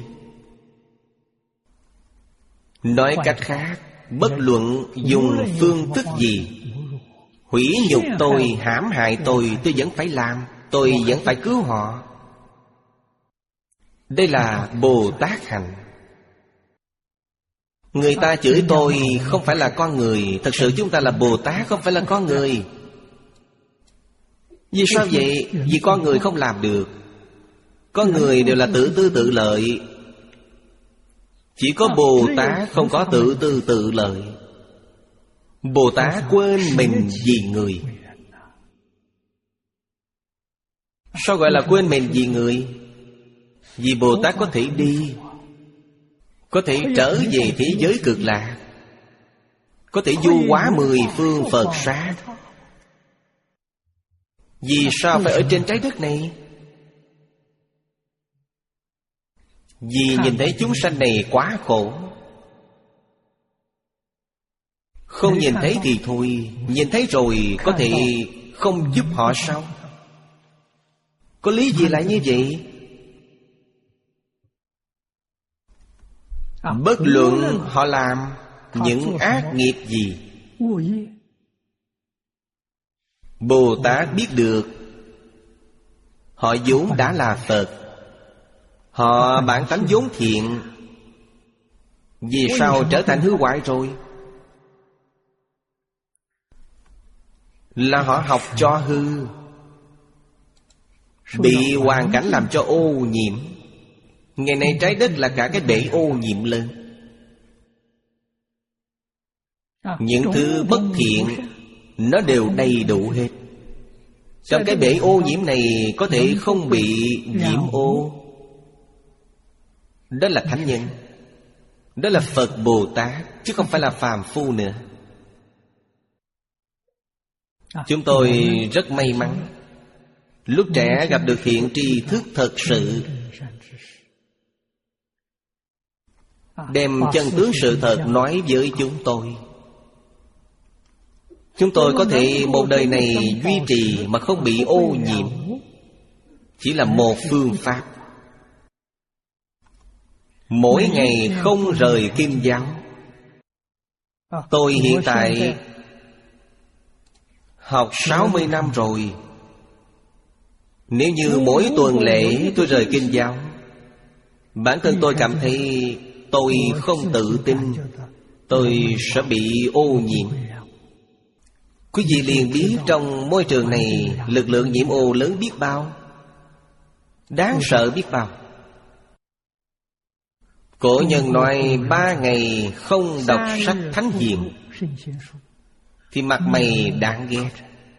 S1: Nói cách khác, bất luận dùng phương thức gì, hủy nhục tôi, hãm hại tôi, tôi vẫn phải làm. Tôi vẫn phải cứu họ. Đây là Bồ Tát hành. Người ta chửi tôi không phải là con người. Thật sự chúng ta là Bồ Tát, không phải là con người. Vì sao vậy? Vì con người không làm được. Con người đều là tự tư tự lợi. Chỉ có Bồ Tát không có tự tư tự lợi. Bồ Tát quên mình vì người. Sao gọi là quên mình vì người? Vì Bồ Tát có thể đi, có thể trở về thế giới cực lạc, có thể du hóa mười phương Phật sát. Vì sao phải ở trên trái đất này? Vì nhìn thấy chúng sanh này quá khổ. Không nhìn thấy thì thôi, nhìn thấy rồi có thể không giúp họ sao? Có lý gì lại như vậy? Bất luận họ làm những ác nghiệp gì, Bồ Tát biết được. Họ vốn đã là Phật, họ bản tánh vốn thiện. Vì sao trở thành hư hoại rồi? Là họ học cho hư, bị hoàn cảnh làm cho ô nhiễm. Ngày nay trái đất là cả cái bể ô nhiễm lên. Những thứ bất thiện nó đều đầy đủ hết. Trong cái bể ô nhiễm này có thể không bị nhiễm ô. Đó là thánh nhân, đó là Phật Bồ Tát, chứ không phải là phàm phu nữa. Chúng tôi rất may mắn, lúc trẻ gặp được thiện tri thức thật sự, đem chân tướng sự thật nói với chúng tôi. Chúng tôi có thể một đời này duy trì mà không bị ô nhiễm. Chỉ là một phương pháp. Mỗi ngày không rời Kim Giáo. Tôi hiện tại học sáu mươi năm rồi. Nếu như mỗi tuần lễ tôi rời Kim Giáo, bản thân tôi cảm thấy tôi không tự tin, tôi sẽ bị ô nhiễm. Quý vị liền biết trong môi trường này lực lượng nhiễm ô lớn biết bao, đáng sợ biết bao. Cổ nhân nói ba ngày không đọc sách thánh hiền thì mặt mày đáng ghét.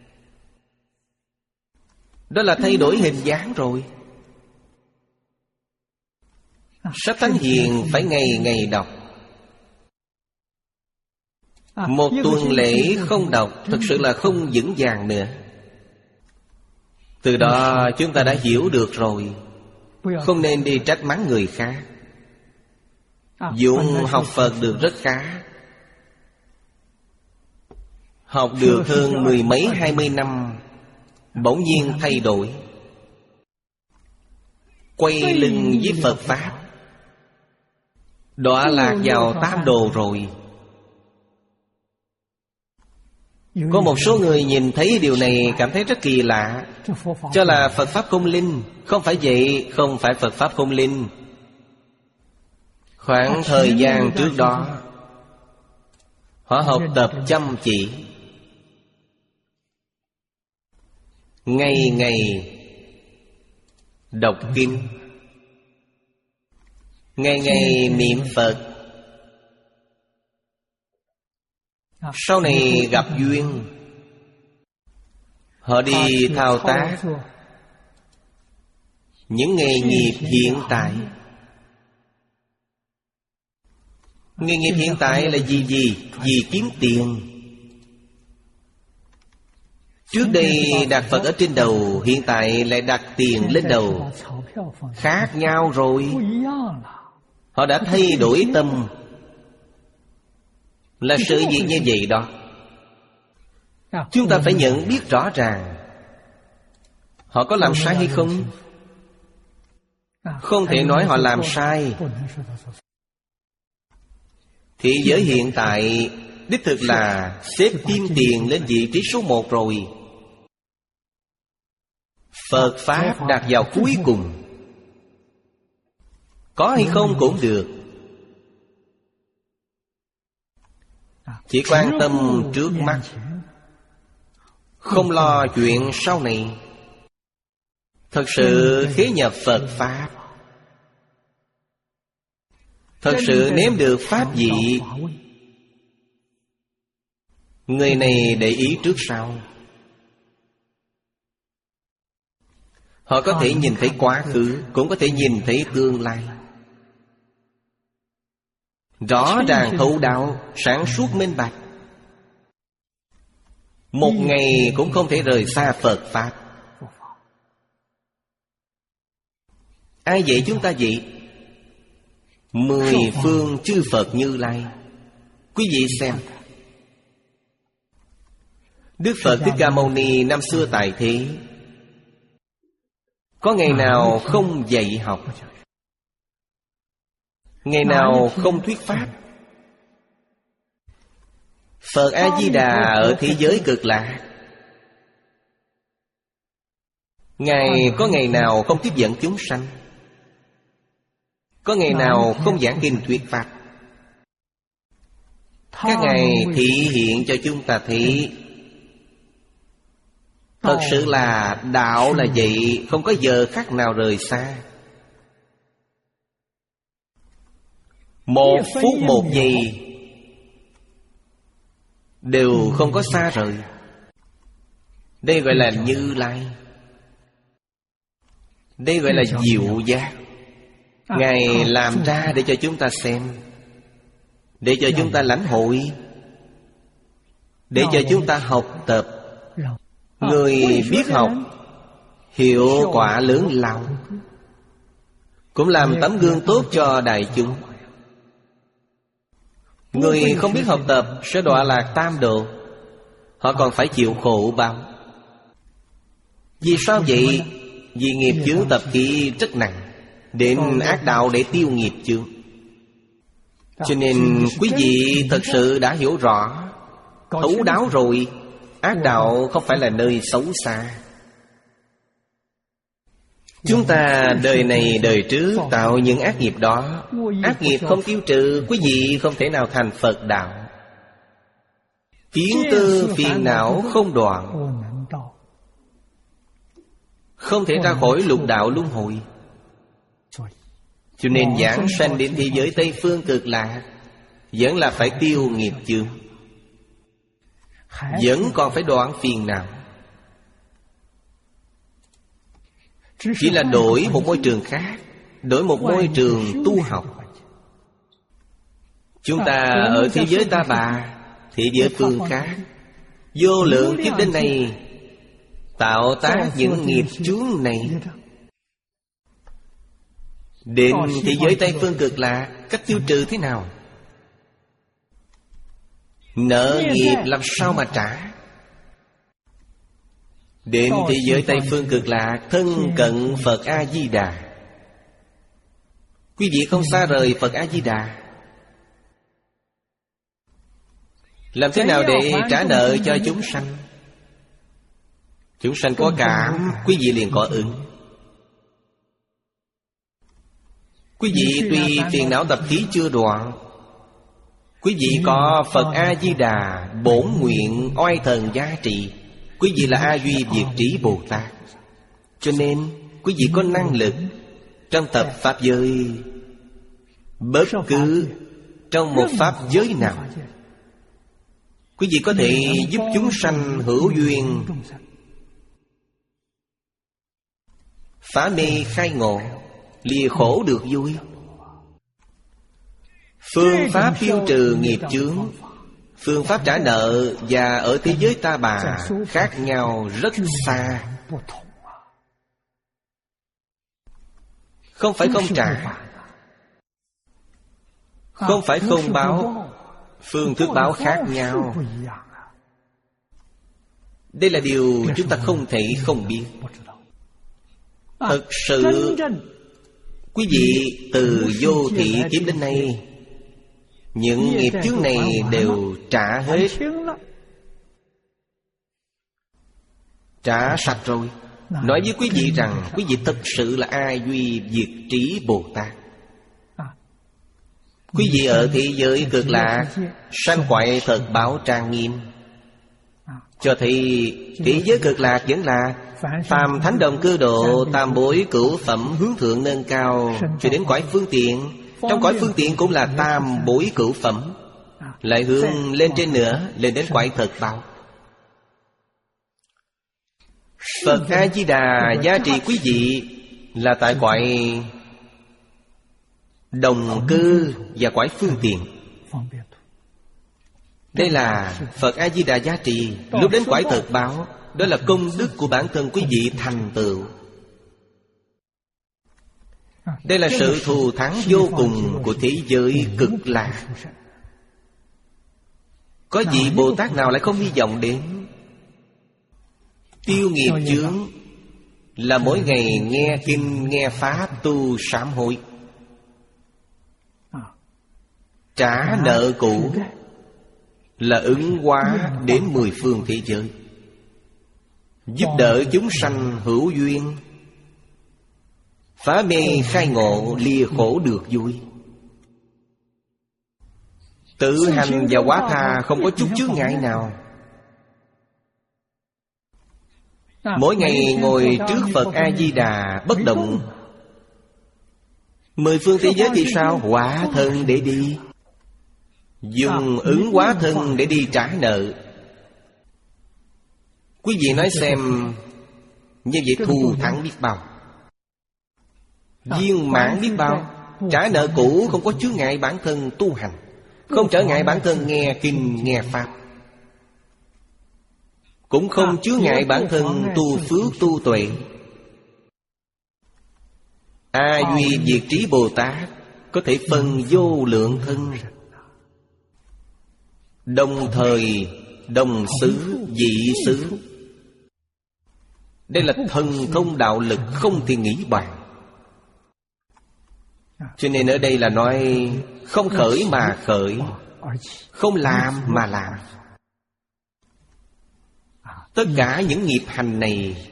S1: Đó là thay đổi hình dáng rồi. Sách thánh hiền phải ngày ngày đọc. Một tuần lễ không đọc thực sự là không vững vàng nữa. Từ đó chúng ta đã hiểu được rồi, không nên đi trách mắng người khác. Dũng học Phật được rất khá, học được hơn mười mấy hai mươi năm, bỗng nhiên thay đổi, quay lưng với Phật Pháp, đọa lạc vào tam đồ rồi. Có một số người nhìn thấy điều này cảm thấy rất kỳ lạ, cho là Phật Pháp không linh. Không phải vậy, không phải Phật Pháp không linh. Khoảng thời gian trước đó, họ học tập chăm chỉ, ngày ngày đọc kinh, ngày ngày niệm Phật. Sau này gặp duyên, họ đi thao tác những nghề nghiệp hiện tại. Nghề nghiệp hiện tại là gì gì? Vì kiếm tiền. Trước đây đặt Phật ở trên đầu, hiện tại lại đặt tiền lên đầu. Khác nhau rồi. Họ đã thay đổi tâm, Là sự việc như vậy đó. Chúng ta phải nhận biết rõ ràng họ có làm sai hay không. Không thể nói họ làm sai. Thế giới hiện tại đích thực là xếp tiên tiền lên vị trí số một rồi. Phật Pháp đặt vào cuối cùng. Có hay không cũng được, chỉ quan tâm trước mắt, không lo chuyện sau này. Thật sự khế nhập Phật Pháp, thật sự nếm được pháp vị, người này để ý trước sau. Họ có thể nhìn thấy quá khứ, cũng có thể nhìn thấy tương lai. Rõ ràng thấu đạo, sáng suốt minh bạch. Một ngày cũng không thể rời xa Phật Pháp. Ai dạy chúng ta vậy? Mười phương chư Phật Như Lai. Quý vị xem, Đức Phật Thích Ca Mâu Ni năm xưa tại thế, có ngày nào không dạy học, ngày nào không thuyết pháp. Phật A-di-đà ở thế giới Cực Lạc, Ngài có ngày nào không tiếp dẫn chúng sanh, có ngày nào không giảng kinh thuyết pháp. Các Ngài thị hiện cho chúng ta thấy thật sự là đạo là vậy, không có giờ khắc nào rời xa. Một phút một giây đều không có xa rời. Đây gọi là Như Lai. Đây gọi là diệu giác. Ngài làm ra để cho chúng ta xem, để cho chúng ta lãnh hội, để cho chúng ta học tập. Người biết học, hiệu quả lớn lao, cũng làm tấm gương tốt cho đại chúng. Người không biết học tập sẽ đọa lạc tam độ, họ còn phải chịu khổ báo. Vì sao vậy? Vì nghiệp chướng tập khí rất nặng, đến ác đạo để tiêu nghiệp chướng. Cho nên quý vị thật sự đã hiểu rõ, thấu đáo rồi. Ác đạo không phải là nơi xấu xa. Chúng ta đời này đời trước tạo những ác nghiệp đó, ác nghiệp không tiêu trừ, quý vị không thể nào thành Phật đạo. Kiến tư phiền não không đoạn, không thể ra khỏi lục đạo luân hồi. Cho nên giảng sanh đến thế giới Tây Phương Cực Lạc vẫn là phải tiêu nghiệp chướng, vẫn còn phải đoạn phiền não. Chỉ là đổi một môi trường khác, đổi một môi trường tu học. Chúng ta ở thế giới Ta Bà, thế giới phương khác, vô lượng kiếp đến nay tạo tác những nghiệp chướng này. Đến thế giới Tây Phương Cực Lạc, cách tiêu trừ thế nào? Nợ nghiệp làm sao mà trả? Đến thế giới Tây Phương Cực Lạc, thân cận Phật A-di-đà. Quý vị không xa rời Phật A-di-đà. Làm thế nào để trả nợ cho chúng sanh? Chúng sanh có cảm, quý vị liền có ứng. Quý vị tuy phiền não tập khí chưa đoạn, quý vị có Phật A-di-đà bổn nguyện oai thần gia trị, quý vị là A Duy Diệt Trí Bồ Tát. Cho nên quý vị có năng lực trong tập pháp giới, bất cứ trong một pháp giới nào, quý vị có thể giúp chúng sanh hữu duyên, phá mê khai ngộ, lìa khổ được vui. Phương pháp tiêu trừ nghiệp chướng, phương pháp trả nợ và ở thế giới Ta Bà khác nhau rất xa. Không phải không trả, không phải không báo, phương thức báo khác nhau. Đây là điều chúng ta không thể không biết. Thật sự quý vị từ vô thị kiếp đến nay, những nghiệp chướng này đều trả hết, trả sạch rồi. Nói với quý vị rằng quý vị thật sự là A Duy Diệt Trí Bồ Tát. Quý vị ở thế giới cực lạc, sanh quại thật báo trang nghiêm, cho thấy thế giới cực lạc vẫn là phàm thánh đồng cư độ, tam bối cửu phẩm hướng thượng nâng cao, cho đến cõi phương tiện. Trong cõi phương tiện cũng là tam bối cửu phẩm, lại hướng lên trên nữa, lên đến cõi thật báo. Phật A-di-đà giá trị quý vị là tại cõi đồng cư và cõi phương tiện. Đây là Phật A-di-đà giá trị. Lúc đến cõi thật báo, đó là công đức của bản thân quý vị thành tựu. Đây là sự thù thắng vô cùng của thế giới cực lạc. Có vị Bồ Tát nào lại không hy vọng đến? Tiêu nghiệp chướng là mỗi ngày nghe kinh, nghe pháp, tu sám hối, trả nợ cũ, là ứng hóa đến mười phương thế giới, giúp đỡ chúng sanh hữu duyên, phá mê khai ngộ, lìa khổ được vui. Tự hành và quá tha không có chút chướng ngại nào. Mỗi ngày ngồi trước Phật A-di-đà bất động. Mười phương thế giới thì sao? Hóa thân để đi, dùng ứng hóa thân để đi trả nợ. Quý vị nói xem, như vậy thù thắng biết bao, viên mãn biết bao. Trả nợ cũ không có chướng ngại bản thân tu hành, không trở ngại bản thân nghe kinh nghe pháp, cũng không chướng ngại bản thân tu phước tu tuệ. A Duy Diệt Trí Bồ Tát có thể phân vô lượng thân, đồng thời đồng xứ dị xứ. Đây là thần thông đạo lực không thể nghĩ bàn. Cho nên ở đây là nói không khởi mà khởi, không làm mà làm. Tất cả những nghiệp hành này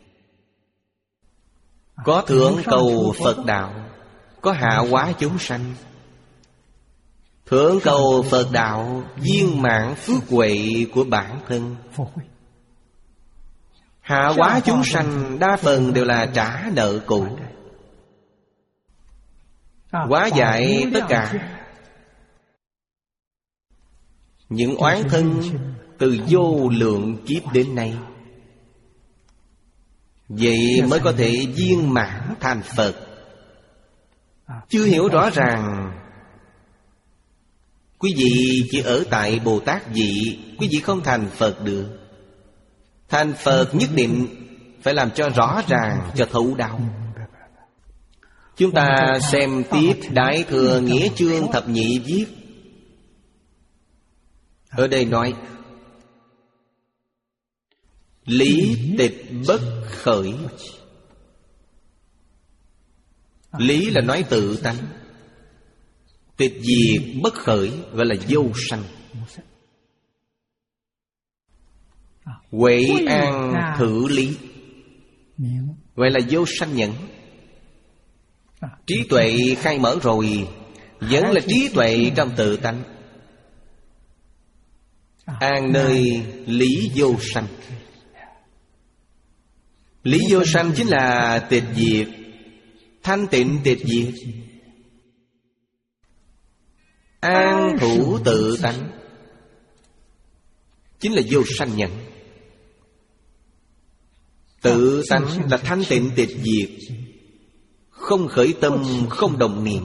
S1: có thượng cầu Phật đạo, có hạ hóa chúng sanh. Thượng cầu Phật đạo viên mãn phước huệ của bản thân, hạ hóa chúng sanh đa phần đều là trả nợ cũ, hóa giải tất cả những oán thân từ vô lượng kiếp đến nay. Vậy mới có thể viên mãn thành Phật. Chưa hiểu rõ ràng, quý vị chỉ ở tại Bồ Tát vị, quý vị không thành Phật được. Thành Phật nhất định phải làm cho rõ ràng, cho thấu đáo. Chúng ta xem tiếp Đại Thừa Nghĩa Chương thập nhị viết. Ở đây nói lý tịch bất khởi. Lý là nói tự tánh, tịch diệt bất khởi gọi là vô sanh. Huệ an thử lý gọi là vô sanh nhẫn. Trí tuệ khai mở rồi, vẫn là trí tuệ trong tự tánh. An nơi lý vô sanh. Lý vô sanh chính là tịch diệt, thanh tịnh tịch diệt. An thủ tự tánh chính là vô sanh nhẫn. Tự tánh là thanh tịnh tịch diệt, không khởi tâm, không động niệm.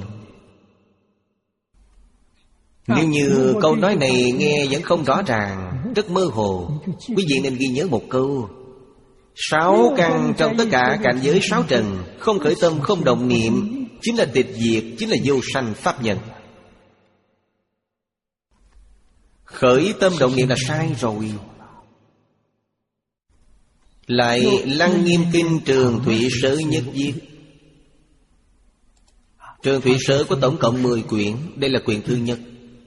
S1: Nếu như câu nói này nghe vẫn không rõ ràng, rất mơ hồ, quý vị nên ghi nhớ một câu: sáu căn trong tất cả cảnh giới sáu trần, không khởi tâm, không động niệm, chính là tịch diệt, chính là vô sanh pháp nhận. Khởi tâm động niệm là sai rồi. Lại Lăng Nghiêm Kinh Trường Thủy Sớ nhất viết. Trường Thủy Sớ có tổng cộng mười quyển. Đây là quyển thứ nhất.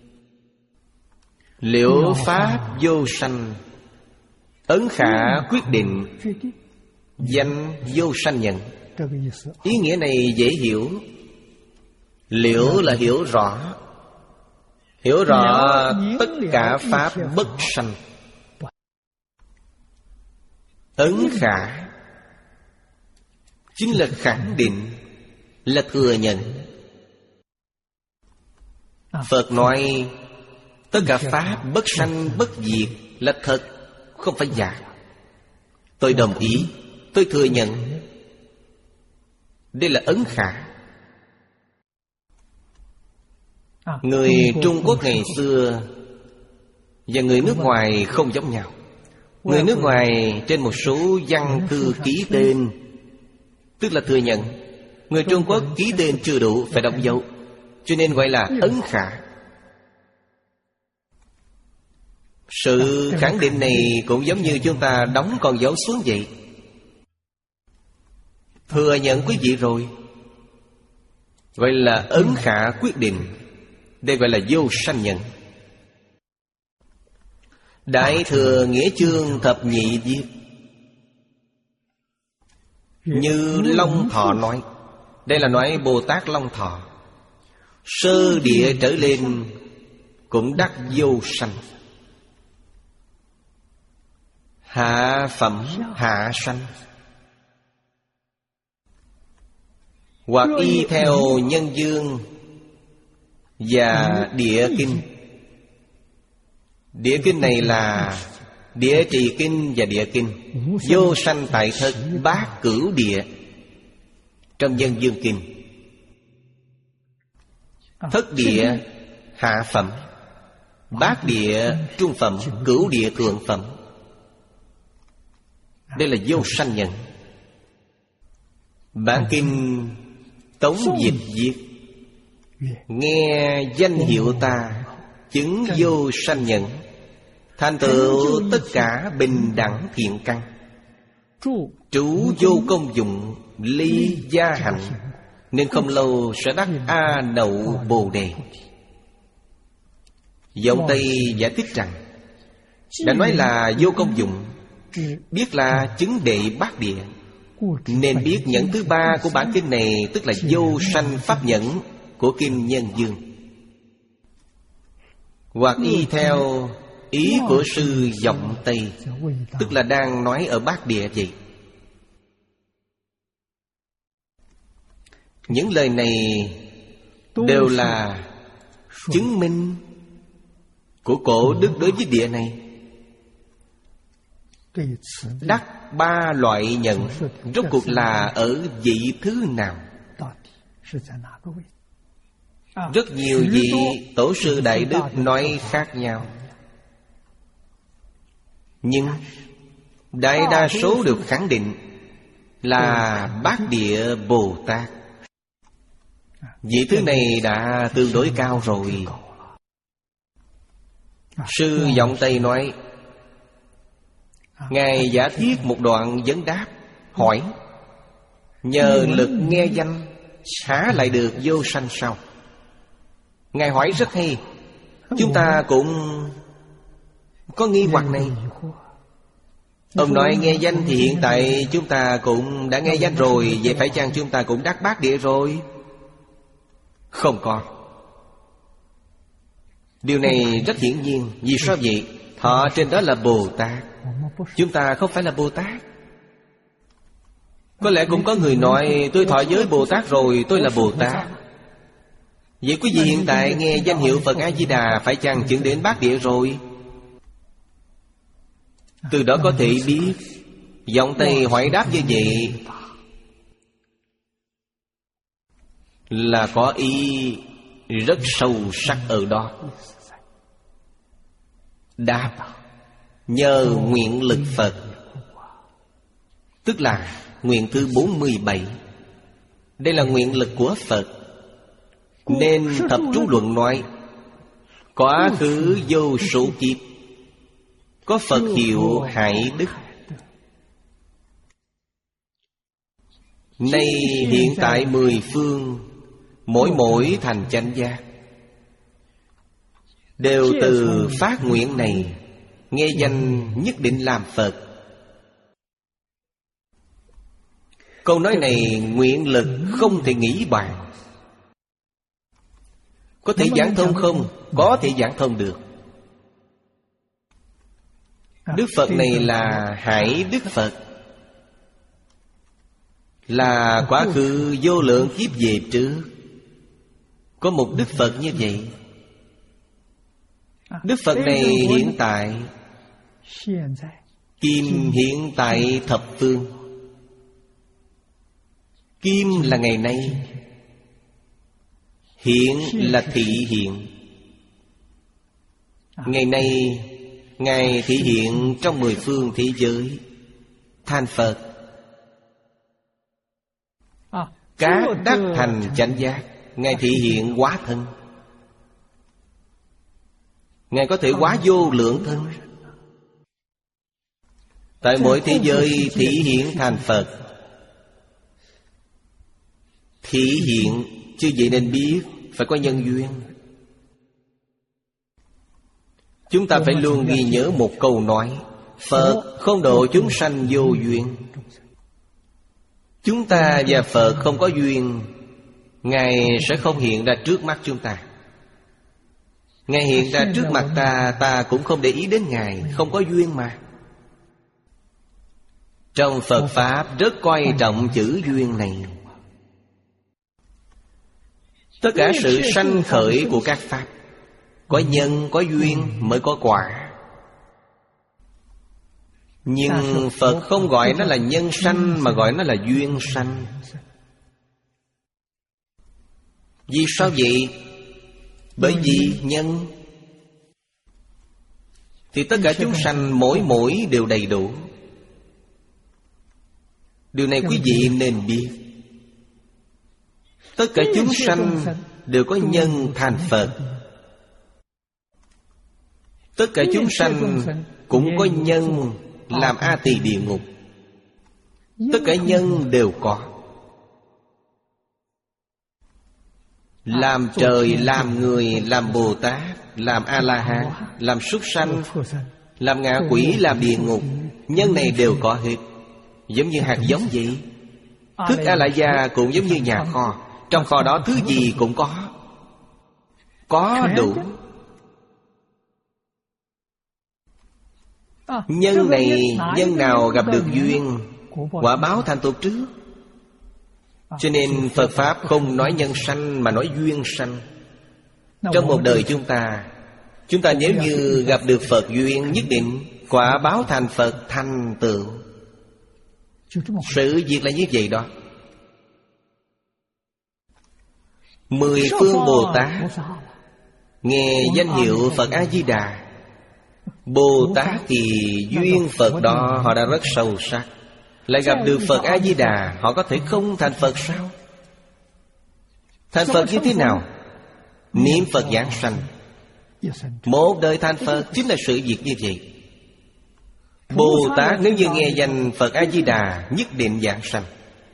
S1: Liễu pháp vô sanh, ấn khả quyết định, danh vô sanh nhận. Ý nghĩa này dễ hiểu. Liễu là hiểu rõ, hiểu rõ tất cả pháp bất sanh. Ấn khả chính là khẳng định, là thừa nhận. Phật nói tất cả pháp bất sanh bất diệt là thật, không phải giả. Tôi đồng ý, tôi thừa nhận. Đây là ấn khả. Người Trung Quốc ngày xưa và người nước ngoài không giống nhau. Người nước ngoài trên một số văn thư ký tên, tức là thừa nhận. Người Trung Quốc ký tên chưa đủ, phải đóng dấu, cho nên gọi là ấn khả. Sự khẳng định này cũng giống như chúng ta đóng con dấu xuống vậy. Thừa nhận quý vị rồi, gọi là ấn khả quyết định. Đây gọi là vô sanh nhận. Đại Thừa Nghĩa Chương Thập Nhị viết. Như Long Thọ nói, đây là nói Bồ Tát Long Thọ, sơ địa trở lên cũng đắc vô sanh. Hạ phẩm hạ sanh, hoặc y theo Nhân Dương và Địa Kinh. Địa Kinh này là Địa Trì Kinh và Địa Kinh. Vô sanh tại thất bát cửu địa trong Nhân Dương Kinh. Thất địa hạ phẩm, bát địa trung phẩm, cửu địa thượng phẩm. Đây là vô sanh nhận. Bản kinh Tống Dịch viết. Nghe danh hiệu ta, chứng vô sanh nhận, thành tựu tất cả bình đẳng thiện căn, trú vô công dụng, ly gia hạnh, nên không lâu sẽ đắc A Đậu Bồ Đề. Giọng Tây giải thích rằng, đã nói là vô công dụng, biết là chứng đệ bát địa, nên biết nhận thứ ba của bản kinh này, tức là vô sanh pháp nhẫn của kinh Nhân Dương. Hoặc y theo ý của sư Giọng Tây, tức là đang nói ở bát địa vậy. Những lời này đều là chứng minh của cổ đức đối với địa này. Đắc ba loại nhận, rốt cuộc là ở vị thứ nào? Rất nhiều vị tổ sư đại đức nói khác nhau, nhưng đại đa số đều khẳng định là bát địa Bồ Tát. Vị thứ này đã tương đối cao rồi. Sư Giọng Tây nói, Ngài giả thiết một đoạn vấn đáp, hỏi: nhờ lực nghe danh, há lại được vô sanh sao? Ngài hỏi rất hay. Chúng ta cũng có nghi hoặc này. Ông nói nghe danh thì hiện tại chúng ta cũng đã nghe danh rồi, vậy phải chăng chúng ta cũng đắc bát địa rồi? Không có. Điều này rất hiển nhiên. Vì sao vậy? Thọ trên đó là Bồ Tát, chúng ta không phải là Bồ Tát. Có lẽ cũng có người nói tôi thọ giới Bồ Tát rồi, tôi là Bồ Tát. Vậy quý vị hiện tại nghe danh hiệu Phật A-di-đà phải chăng chứng đến bát địa rồi? Từ đó có thể biết Giọng Tây hỏi đáp như vậy là có ý rất sâu sắc ở đó. Đáp: nhờ nguyện lực Phật, tức là nguyện thứ bốn mươi bảy. Đây là nguyện lực của Phật. Nên Thập Chú Luận nói: quá khứ vô số kiếp, có Phật hiệu Hải Đức. Nay hiện tại mười phương, mỗi mỗi thành chánh giác, đều từ phát nguyện này nghe danh nhất định làm Phật. Câu nói này nguyện lực không thể nghĩ bàn. Có thể giảng thông không? Có thể giảng thông được. Đức Phật này là Hải Đức Phật, là quá khứ vô lượng kiếp về trước có một Đức Phật như vậy. Đức Phật này hiện tại, kim hiện tại thập phương. Kim là ngày nay, hiện là thị hiện. Ngày nay Ngài thị hiện trong mười phương thế giới thành Phật. Các đắc thành chánh giác, Ngài thị hiện hóa thân. Ngài có thể hóa vô lượng thân. Tại mỗi thế giới thị hiện thành Phật. Thị hiện, chứ vậy nên biết phải có nhân duyên. Chúng ta phải luôn ghi nhớ một câu nói: Phật không độ chúng sanh vô duyên. Chúng ta và Phật không có duyên, Ngài sẽ không hiện ra trước mắt chúng ta. Ngài hiện ra trước mặt ta, ta cũng không để ý đến Ngài, không có duyên mà. Trong Phật Pháp rất coi trọng chữ duyên này. Tất cả sự sanh khởi của các Pháp, có nhân, có duyên mới có quả. Nhưng Phật không gọi nó là nhân sanh, mà gọi nó là duyên sanh. Vì sao vậy? Bởi vì nhân thì tất cả chúng sanh mỗi mỗi đều đầy đủ. Điều này quý vị nên biết. Tất cả chúng sanh đều có nhân thành Phật. Tất cả chúng sanh cũng có nhân làm A Tỳ địa ngục. Tất cả nhân đều có. Làm trời, làm người, làm Bồ Tát, làm A-la-hán, làm súc sanh, làm ngạ quỷ, làm địa ngục. Nhân này đều có hết. Giống như hạt giống vậy. Thức A-la-gia cũng giống như nhà kho. Trong kho đó thứ gì cũng có. Có đủ. Nhân này, nhân nào gặp được duyên, quả báo thành tựu trước. Cho nên Phật Pháp không nói nhân sanh mà nói duyên sanh. Trong một đời chúng ta, chúng ta nếu như gặp được Phật duyên, nhất định quả báo thành Phật thành tựu. Sự việc là như vậy đó. Mười phương Bồ Tát nghe danh hiệu Phật A-di-đà. Bồ Tát thì duyên Phật đó họ đã rất sâu sắc. Lại gặp được Phật A-di-đà, họ có thể không thành Phật sao? Thành Phật như thế nào? Niệm Phật giảng sanh. Một đời thành Phật chính là sự việc như vậy. Bồ Tát nếu như nghe danh Phật A-di-đà, nhất định giảng sanh.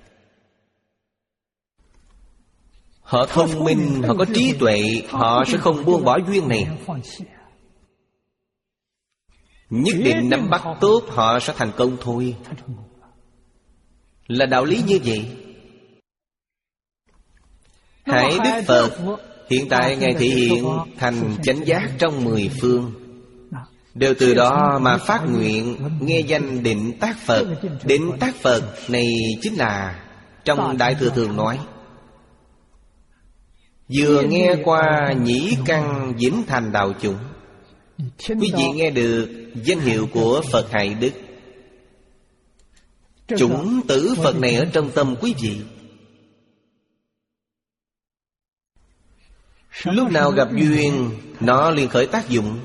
S1: Họ thông minh, họ có trí tuệ, họ sẽ không buông bỏ duyên này. Nhất định nắm bắt tốt, họ sẽ thành công thôi. Là đạo lý như vậy. Hải Đức Phật hiện tại Ngài thị hiện thành chánh giác trong mười phương. Đều từ đó mà phát nguyện nghe danh Định Tác Phật. Định Tác Phật này chính là trong Đại Thừa thường nói: vừa nghe qua nhĩ căn vĩnh thành đạo chủng. Quý vị nghe được danh hiệu của Phật Hải Đức, chủng tử Phật này ở trong tâm quý vị. Lúc nào gặp duyên, nó liền khởi tác dụng.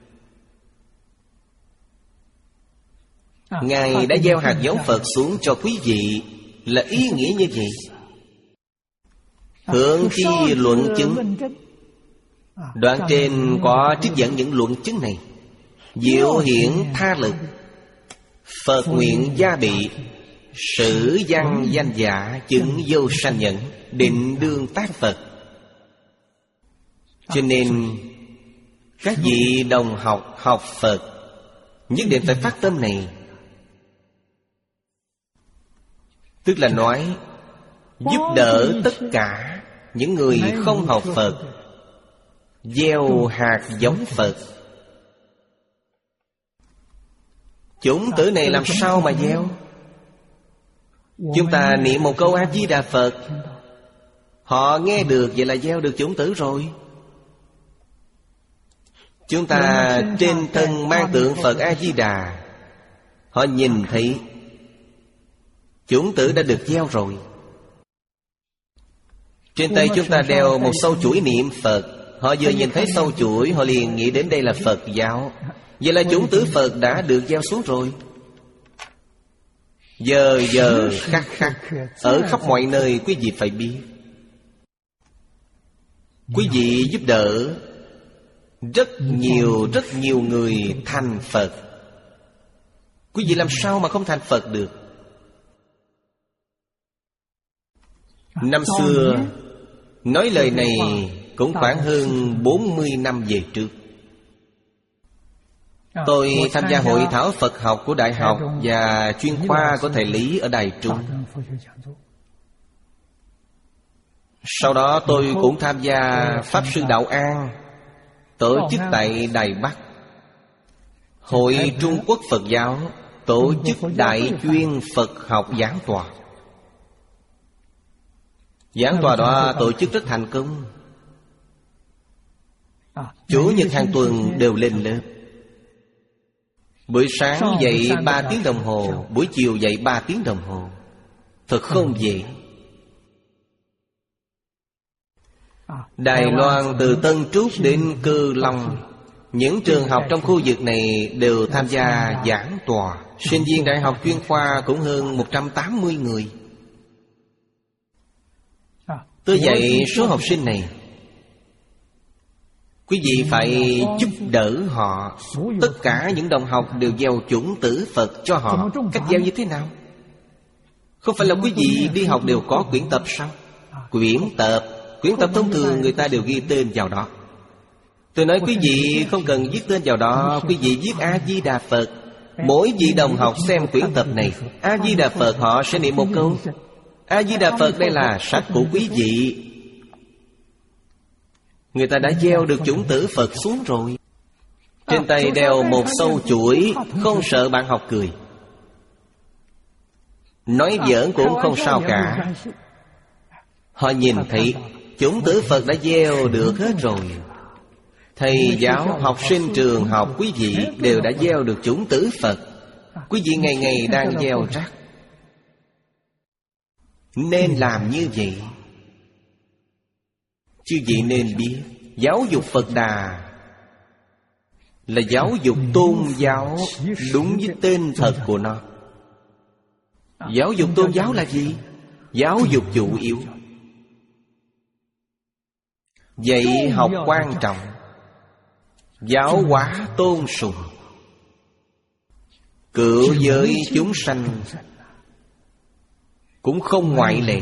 S1: Ngài đã gieo hạt giống Phật xuống cho quý vị, là ý nghĩa như vậy. Hưởng chi luận chứng, Đoạn trên có trích dẫn những luận chứng này. Diệu hiển tha lực, Phật nguyện gia bị, sử văn danh giả, chứng vô sanh nhẫn, định đương tác Phật. Cho nên các vị đồng học học Phật nhất định phải phát tâm này. Tức là nói giúp đỡ tất cả những người không học Phật, gieo hạt giống Phật. Chủng tử này làm sao mà gieo? Chúng ta niệm một câu A-di-đà Phật, họ nghe được, vậy là gieo được chủng tử rồi. Chúng ta trên thân mang tượng Phật A-di-đà, họ nhìn thấy chủng tử đã được gieo rồi. Trên tay chúng ta đeo một sâu chuỗi niệm Phật, họ vừa nhìn thấy sâu chuỗi, họ liền nghĩ đến đây là Phật giáo. Vậy là chủng tử Phật đã được gieo xuống rồi. Giờ giờ khắc khắc, ở khắp mọi nơi quý vị phải biết. Quý vị giúp đỡ rất nhiều, rất nhiều người thành Phật. Quý vị làm sao mà không thành Phật được? Năm xưa nói lời này cũng khoảng hơn bốn mươi năm về trước. Tôi tham gia hội thảo Phật học của đại học và chuyên khoa của thầy Lý ở Đài Trung. Sau đó tôi cũng tham gia Pháp Sư Đạo An tổ chức tại Đài Bắc. Hội Trung Quốc Phật giáo tổ chức đại chuyên Phật học giảng tòa. Giảng tòa đó tổ chức rất thành công. Chủ nhật hàng tuần đều lên lớp. Buổi sáng dạy ba tiếng đồng hồ, buổi chiều dạy ba tiếng đồng hồ. Thật không dễ. Đài Loan từ Tân Trúc đến Cư Long, những trường học trong khu vực này đều tham gia giảng tòa. Sinh viên đại học chuyên khoa cũng hơn một trăm tám mươi người. Tôi dạy số học sinh này, quý vị phải giúp đỡ họ. Tất cả những đồng học đều gieo chủng tử Phật cho họ. Cách gieo như thế nào? Không phải là quý vị đi học đều có quyển tập sao? Quyển tập Quyển tập thông thường người ta đều ghi tên vào đó. Tôi nói quý vị không cần viết tên vào đó, quý vị viết A-di-đà Phật. Mỗi vị đồng học xem quyển tập này, A-di-đà Phật họ sẽ niệm một câu. A-di-đà Phật đây là sách của quý vị. Người ta đã gieo được chủng tử Phật xuống rồi. Trên tay đeo một sâu chuỗi, không sợ bạn học cười. Nói giỡn cũng không sao cả. Họ nhìn thấy chủng tử Phật đã gieo được hết rồi. Thầy giáo, học sinh trường học, quý vị đều đã gieo được chủng tử Phật. Quý vị ngày ngày đang gieo rắc. Nên làm như vậy. Chứ vị nên biết, giáo dục Phật Đà là giáo dục tôn giáo đúng với tên thật của nó. Giáo dục tôn giáo là gì? Giáo dục chủ yếu. Dạy học quan trọng, giáo hóa tôn sùng, cự giới chúng sanh cũng không ngoại lệ.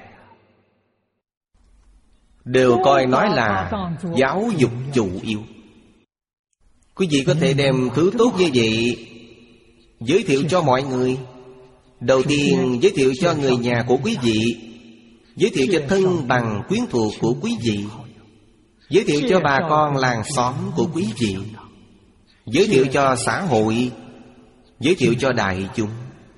S1: Đều coi nói là giáo dục chủ yếu. Quý vị có thể đem thứ tốt như vậy giới thiệu cho mọi người. Đầu tiên giới thiệu cho người nhà của quý vị, giới thiệu cho thân bằng quyến thuộc của quý vị, giới thiệu cho bà con làng xóm của quý vị, giới thiệu cho xã hội, giới thiệu cho đại chúng.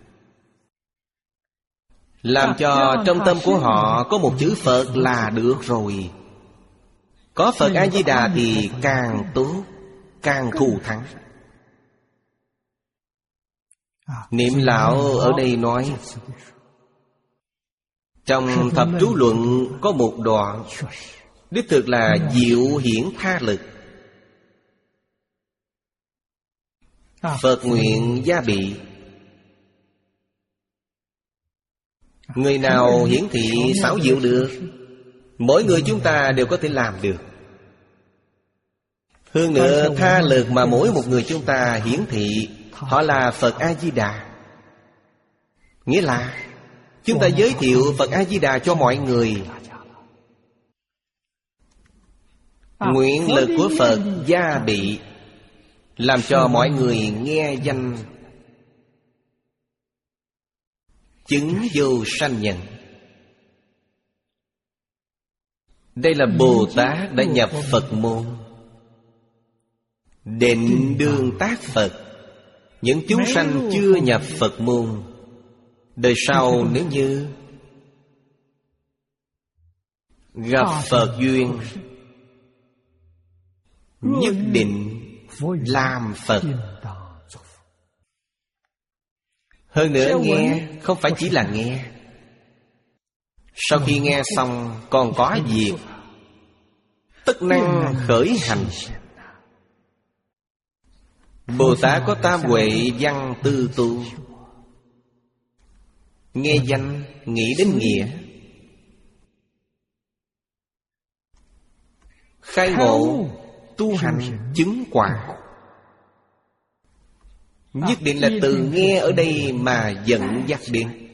S1: Làm cho trong tâm của họ có một chữ Phật là được rồi. Có Phật A-di-đà thì càng tốt, càng thù thắng. Niệm lão ở đây nói, trong thập chú luận có một đoạn đích thực là diệu hiển tha lực. Phật nguyện gia bị. Người nào hiển thị xảo diệu được, mỗi người chúng ta đều có thể làm được. Hơn nữa tha lực mà mỗi một người chúng ta hiển thị, họ là Phật A-di-đà. Nghĩa là chúng ta giới thiệu Phật A-di-đà cho mọi người. Nguyện lực của Phật gia bị, làm cho mọi người nghe danh chứng vô sanh nhận. Đây là Bồ Tát đã nhập Phật môn, định đương tác Phật. Những chúng sanh chưa nhập Phật môn, đời sau nếu như gặp Phật duyên, nhất định làm Phật. Hơn nữa nghe không phải chỉ là nghe, sau khi nghe xong còn có việc tất năng khởi hành. Bồ Tát có tam huệ văn tư tu. Nghe danh nghĩ đến nghĩa, khai ngộ tu hành chứng quả. Nhất định là từ nghe ở đây mà dẫn dắt đến.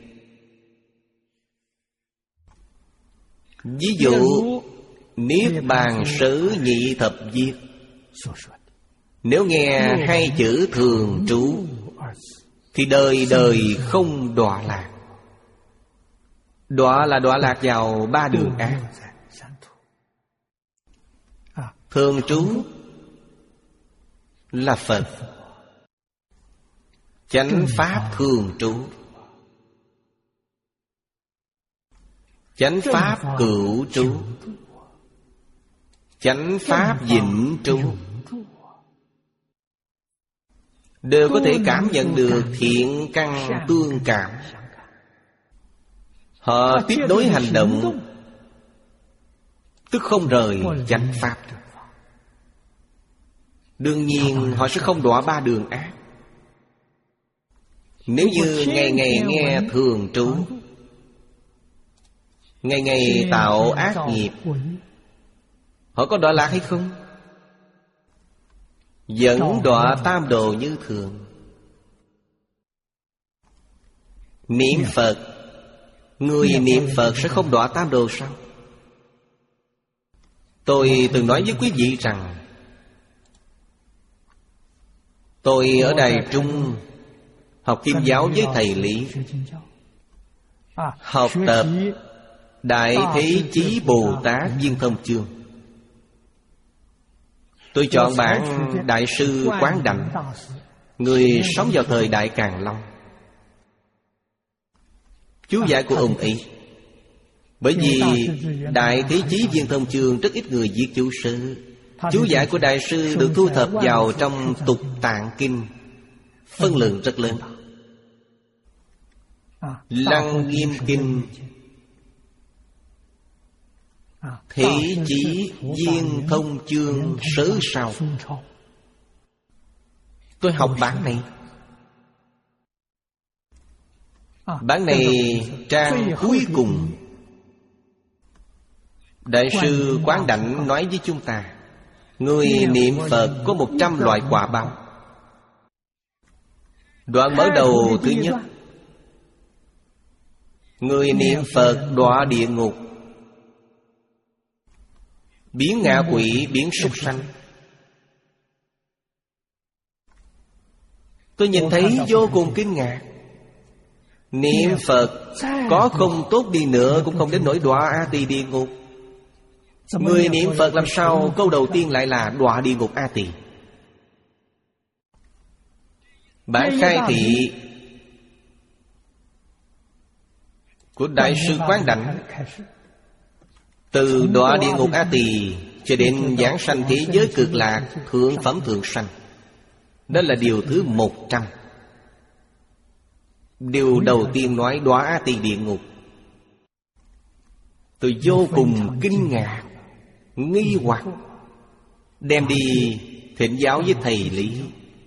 S1: Ví dụ Niết Bàn Sở Nhị Thập Viết, nếu nghe hai chữ thường trú thì đời đời không đọa lạc. Đọa là đọa lạc vào ba đường ác. Thường trú là Phật, chánh pháp thường trú, chánh pháp cửu trú, chánh pháp vĩnh trú, đều có thể cảm nhận được thiện căn tương cảm. Họ tiếp nối hành động, tức không rời chánh pháp. Đương nhiên họ sẽ không đọa ba đường ác. Nếu như ngày ngày nghe thường trú, ngày ngày tạo ác nghiệp, họ có đọa lạc hay không? Vẫn đọa tam đồ như thường. Niệm Phật, người niệm Phật sẽ không đọa tam đồ sao? Tôi từng nói với quý vị rằng, tôi ở Đài Trung học Kim giáo với thầy Lý, học tập Đại Thế Chí Bồ Tát Viên Thông Chương. Tôi chọn bản Đại sư Quán Đảnh, người sống vào thời Đại Càn Long. Chú giải của ông ấy. Bởi vì Đại Thế Chí Viên Thông Chương rất ít người viết chú sư. Chú giải của Đại sư được thu thập vào trong Tục Tạng Kinh, phân lượng rất lớn. Lăng Nghiêm Kinh, Thế Chí Viên Thông Chương sớ sau. Tôi học bản này. Bản này trang cuối cùng. Đại sư Quán Đảnh nói với chúng ta, người niệm Phật có một trăm loại quả báo. Đoạn mở đầu thứ nhất, người niệm Phật đọa địa ngục, biến ngạ quỷ, biến súc sanh. Tôi nhìn thấy vô cùng kinh ngạc. Niệm Phật có không tốt đi nữa cũng không đến nỗi đọa A Tỳ địa ngục. Người niệm Phật làm sao câu đầu tiên lại là đọa địa ngục A Tỳ? Bản khai thị của Đại sư Quán Đảnh, từ đọa địa ngục A Tỳ cho đến giảng sanh thế giới cực lạc thượng phẩm thượng sanh, đó là điều thứ một trăm. Điều đầu tiên nói đọa A Tỳ địa ngục. Tôi vô cùng kinh ngạc, nghi hoặc, đem đi thỉnh giáo với thầy Lý.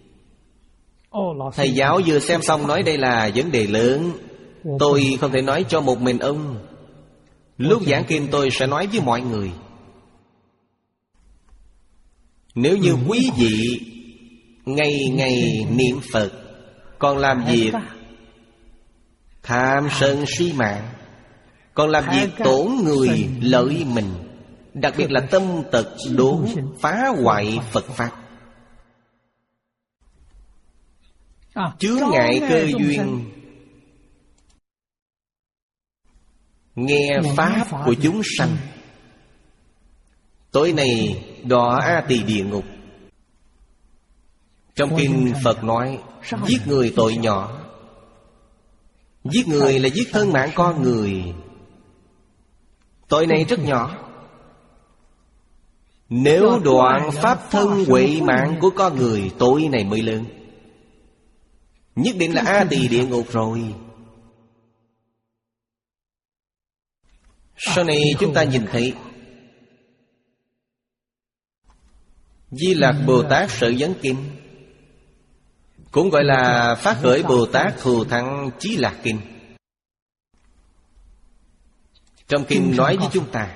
S1: Thầy giáo vừa xem xong nói đây là vấn đề lớn, tôi không thể nói cho một mình ông. Lúc giảng kinh tôi sẽ nói với mọi người. Nếu như quý vị ngày ngày niệm Phật, còn làm việc tham sân si mạng, còn làm việc tổn người lợi mình, đặc biệt là tâm tật đố phá hoại Phật Pháp, chướng ngại cơ duyên nghe Pháp của chúng sanh, tối nay đọa A Tỳ địa ngục. Trong kinh Phật nói, giết người tội nhỏ. Giết người là giết thân mạng con người, tội này rất nhỏ. Nếu đoạn pháp thân huệ mạng của con người, tội này mới lớn, nhất định là A Tỳ địa ngục rồi. Sau này chúng ta nhìn thấy Di Lặc Bồ Tát Sở Vấn Kinh, cũng gọi là Phát Khởi Bồ Tát Thù Thắng Chí Lạc Kinh. Trong kinh nói với chúng ta,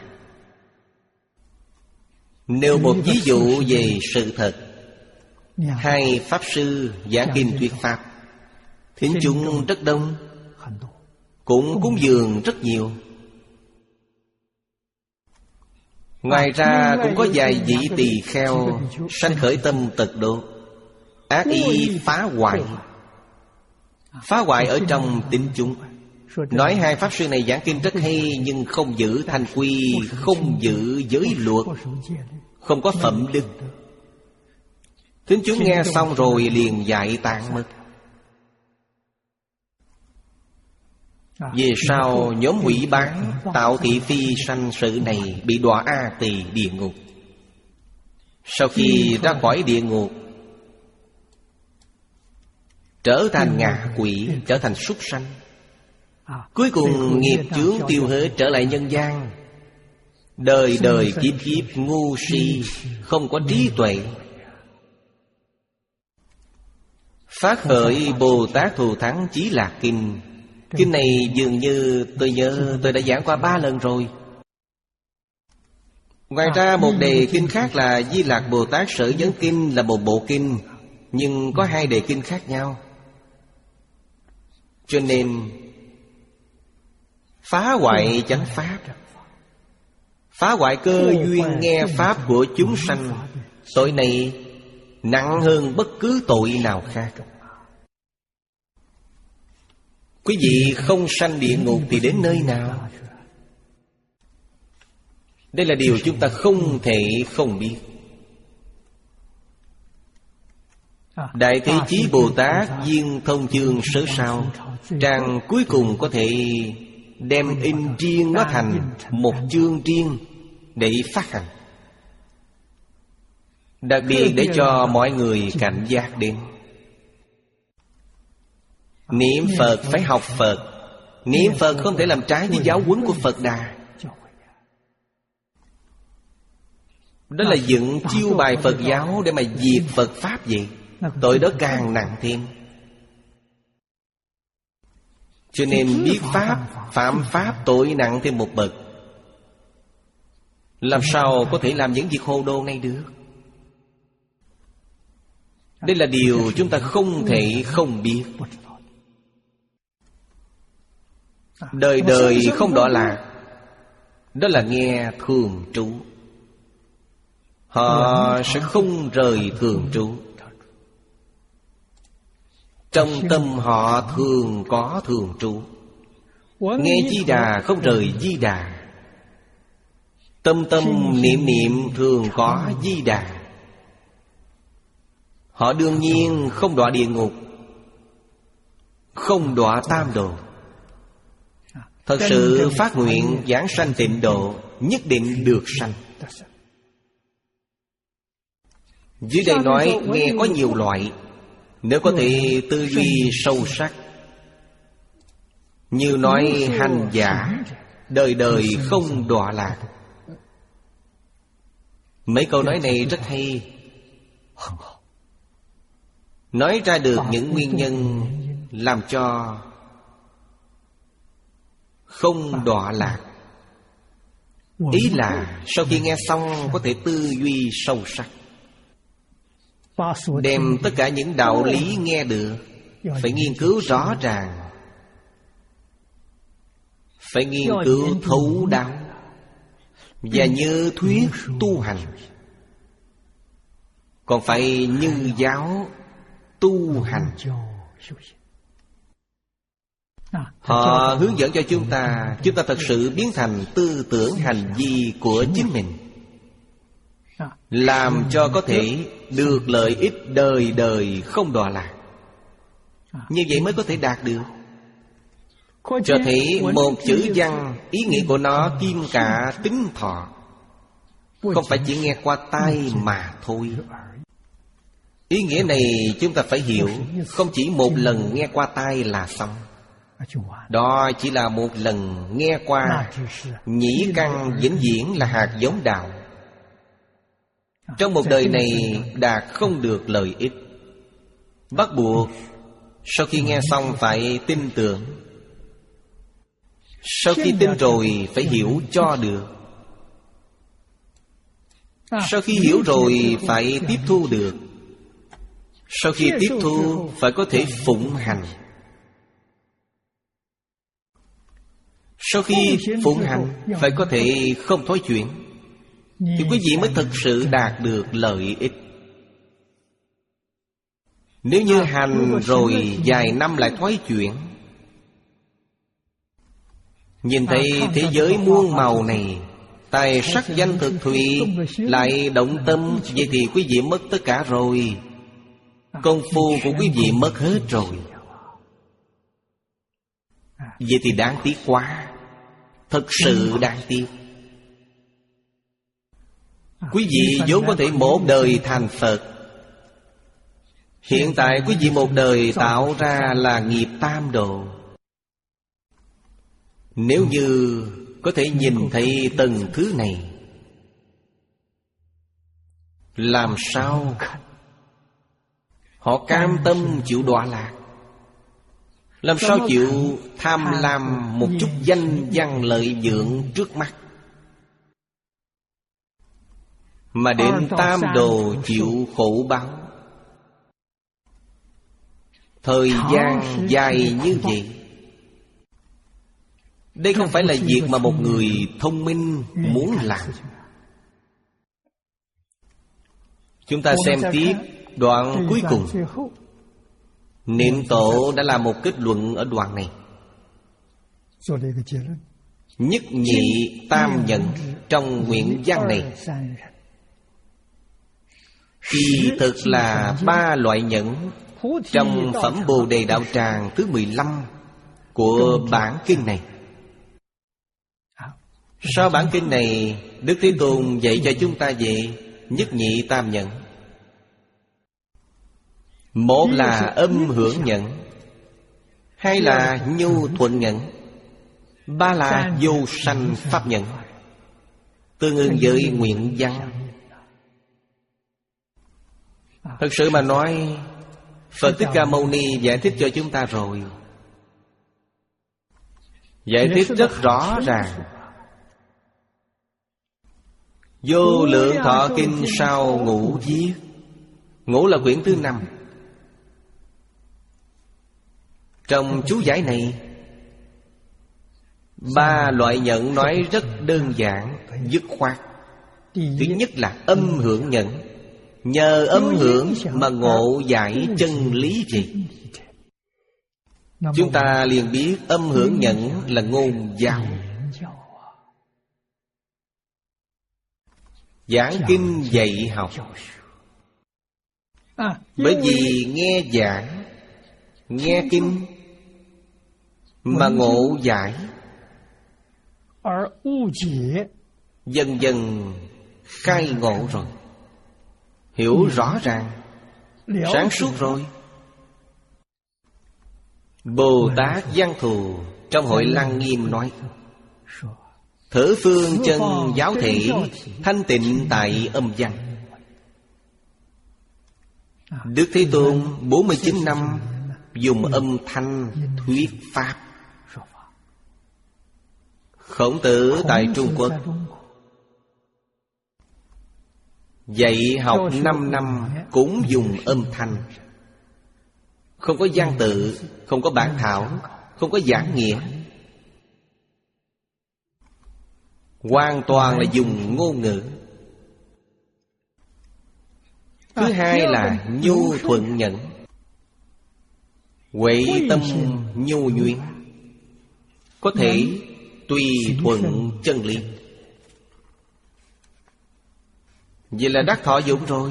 S1: nêu một ví dụ về sự thật. Hai Pháp Sư giảng kinh thuyết Pháp, thính chúng rất đông, cũng cúng dường rất nhiều. Ngoài ra cũng có vài vị tỳ kheo sanh khởi tâm tật độ, ác ý phá hoại. Phá hoại ở trong tín chúng. Nói hai Pháp Sư này giảng kinh rất hay, nhưng không giữ thanh quy, không giữ giới luật, không có phẩm đức. Tín chúng nghe xong rồi liền giải tán mất. Về sau nhóm hủy bán tạo thị phi sanh sự này bị đọa A Tỳ địa ngục. Sau khi ra khỏi địa ngục, trở thành ngạ quỷ, trở thành súc sanh. Cuối cùng nghiệp chướng tiêu hết, trở lại nhân gian. Đời đời kiếp kiếp ngu si, không có trí tuệ. Phát Khởi Bồ Tát Thù Thắng Chí Lạc Kinh. Kinh này dường như tôi nhớ tôi đã giảng qua ba lần rồi. Ngoài ra một đề kinh khác là Di Lặc Bồ Tát Sở Vấn Kinh, là một bộ kinh, nhưng có hai đề kinh khác nhau. Cho nên phá hoại chánh Pháp, phá hoại cơ duyên nghe Pháp của chúng sanh, tội này nặng hơn bất cứ tội nào khác. Quý vị không sanh địa ngục thì đến nơi nào? Đây là điều chúng ta không thể không biết. Đại Thế Chí Bồ Tát Viên Thông Chương Sớ Sao, trang cuối cùng có thể đem in riêng nó thành một chương riêng để phát hành, đặc biệt để cho mọi người cảnh giác đến. Niệm Phật phải học Phật. Niệm Phật không thể làm trái với giáo huấn của Phật Đà. Đó là dựng chiêu bài Phật giáo để mà diệt Phật Pháp vậy. Tội đó càng nặng thêm. Cho nên biết Pháp, phạm Pháp tội nặng thêm một bậc. Làm sao có thể làm những việc hồ đồ này được? Đây là điều chúng ta không thể không biết. Đời đời không đọa lạc, đó là nghe thường trú. Họ sẽ không rời thường trú. Trong tâm họ thường có thường trú. Nghe Di Đà không rời Di Đà. Tâm tâm niệm niệm thường có Di Đà. Họ đương nhiên không đọa địa ngục, không đọa tam đồ. Thật sự phát nguyện giảng sanh tịnh độ, nhất định được sanh. Dưới đây nói nghe có nhiều loại. Nếu có thể tư duy sâu sắc, như nói hành giả đời đời không đọa lạc. Mấy câu nói này rất hay, nói ra được những nguyên nhân làm cho không đọa lạc. Ý là sau khi nghe xong có thể tư duy sâu sắc. đem tất cả những đạo lý nghe được phải nghiên cứu rõ ràng, phải nghiên cứu thấu đáo, và như thuyết tu hành. Còn phải như giáo tu hành. Họ hướng dẫn cho chúng ta, chúng ta thật sự biến thành tư tưởng hành vi của chính mình, làm cho có thể được lợi ích đời đời không đọa lạc. Như vậy mới có thể đạt được. Cho thấy một chữ văn, ý nghĩa của nó kim cả tính thọ, không phải chỉ nghe qua tai mà thôi. Ý nghĩa này chúng ta phải hiểu. Không chỉ một lần nghe qua tai là xong. Đó chỉ là một lần nghe qua. Nhĩ căn vĩnh viễn là hạt giống đạo. Trong một đời này đạt không được lợi ích, bắt buộc sau khi nghe xong phải tin tưởng. Sau khi tin rồi phải hiểu cho được. Sau khi hiểu rồi phải tiếp thu được. Sau khi tiếp thu phải có thể phụng hành. Sau khi phụng hành phải có thể không thói chuyển, thì quý vị mới thực sự đạt được lợi ích. Nếu như hành rồi vài năm lại thoái chuyển, nhìn thấy thế giới muôn màu này, tài sắc danh thực thùy, lại động tâm, vậy thì quý vị mất tất cả rồi. Công phu của quý vị mất hết rồi. Vậy thì đáng tiếc quá. Thật sự đáng tiếc. Quý vị vốn có thể một đời thành Phật. Hiện tại quý vị một đời tạo ra là nghiệp tam độ. Nếu như có thể nhìn thấy từng thứ này, làm sao họ cam tâm chịu đọa lạc? Làm sao chịu tham lam một chút danh văn lợi dưỡng trước mắt, mà đến tam đồ chịu khổ báo? Thời gian dài như vậy, đây không phải là việc mà một người thông minh muốn làm. Chúng ta xem tiếp đoạn cuối cùng. Niệm Tổ đã làm một kết luận ở đoạn này. Nhất nhị tam nhận trong nguyện văn này kỳ thực là ba loại nhẫn trong phẩm Bồ Đề Đạo Tràng thứ mười lăm của bản kinh này. Sau bản kinh này, Đức Thế Tôn dạy cho chúng ta về nhất nhị tam nhận. Một là âm hưởng nhận, hai là nhu thuận nhận, ba là vô sanh pháp nhận, tương ứng với nguyện văn. Thật sự mà nói, Phật Thích Ca Mâu Ni giải thích cho chúng ta rồi. Giải thích rất rõ ràng. Vô Lượng Thọ Kinh sau Ngũ viết. Ngũ là quyển thứ năm. Trong chú giải này, ba loại nhận nói rất đơn giản, dứt khoát. Thứ nhất là âm hưởng nhận. Nhờ âm hưởng mà ngộ giải chân lý gì? Chúng ta liền biết âm hưởng nhận là ngôn giáo. Giảng kinh dạy học. Bởi vì nghe giảng, nghe kinh mà ngộ giải, dần dần khai ngộ rồi, hiểu rõ ràng, sáng suốt rồi. Bồ Tát Văn Thù trong Hội Lăng Nghiêm nói: Thử phương chân giáo thể, thanh tịnh tại âm văn. Đức Thế Tôn bốn mươi chín năm dùng âm thanh thuyết pháp. Khổng Tử tại Trung Quốc Dạy học năm năm cũng dùng âm thanh, không có văn tự, không có bản thảo, không có giảng nghĩa, hoàn toàn là dùng ngôn ngữ. Thứ hai là nhu thuận nhẫn, huệ tâm nhu nhuyễn, có thể tùy thuận chân lý. Vậy là đắc thọ dụng rồi.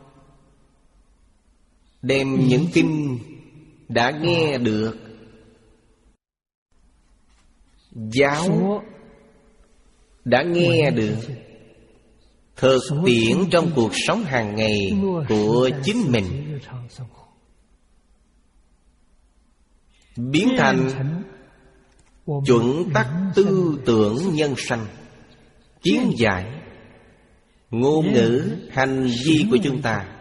S1: Đem những kinh đã nghe được, giáo đã nghe được, thực tiễn trong cuộc sống hàng ngày của chính mình, biến thành chuẩn tắc tư tưởng nhân sanh, kiến giải, ngôn ngữ, hành vi của chúng ta.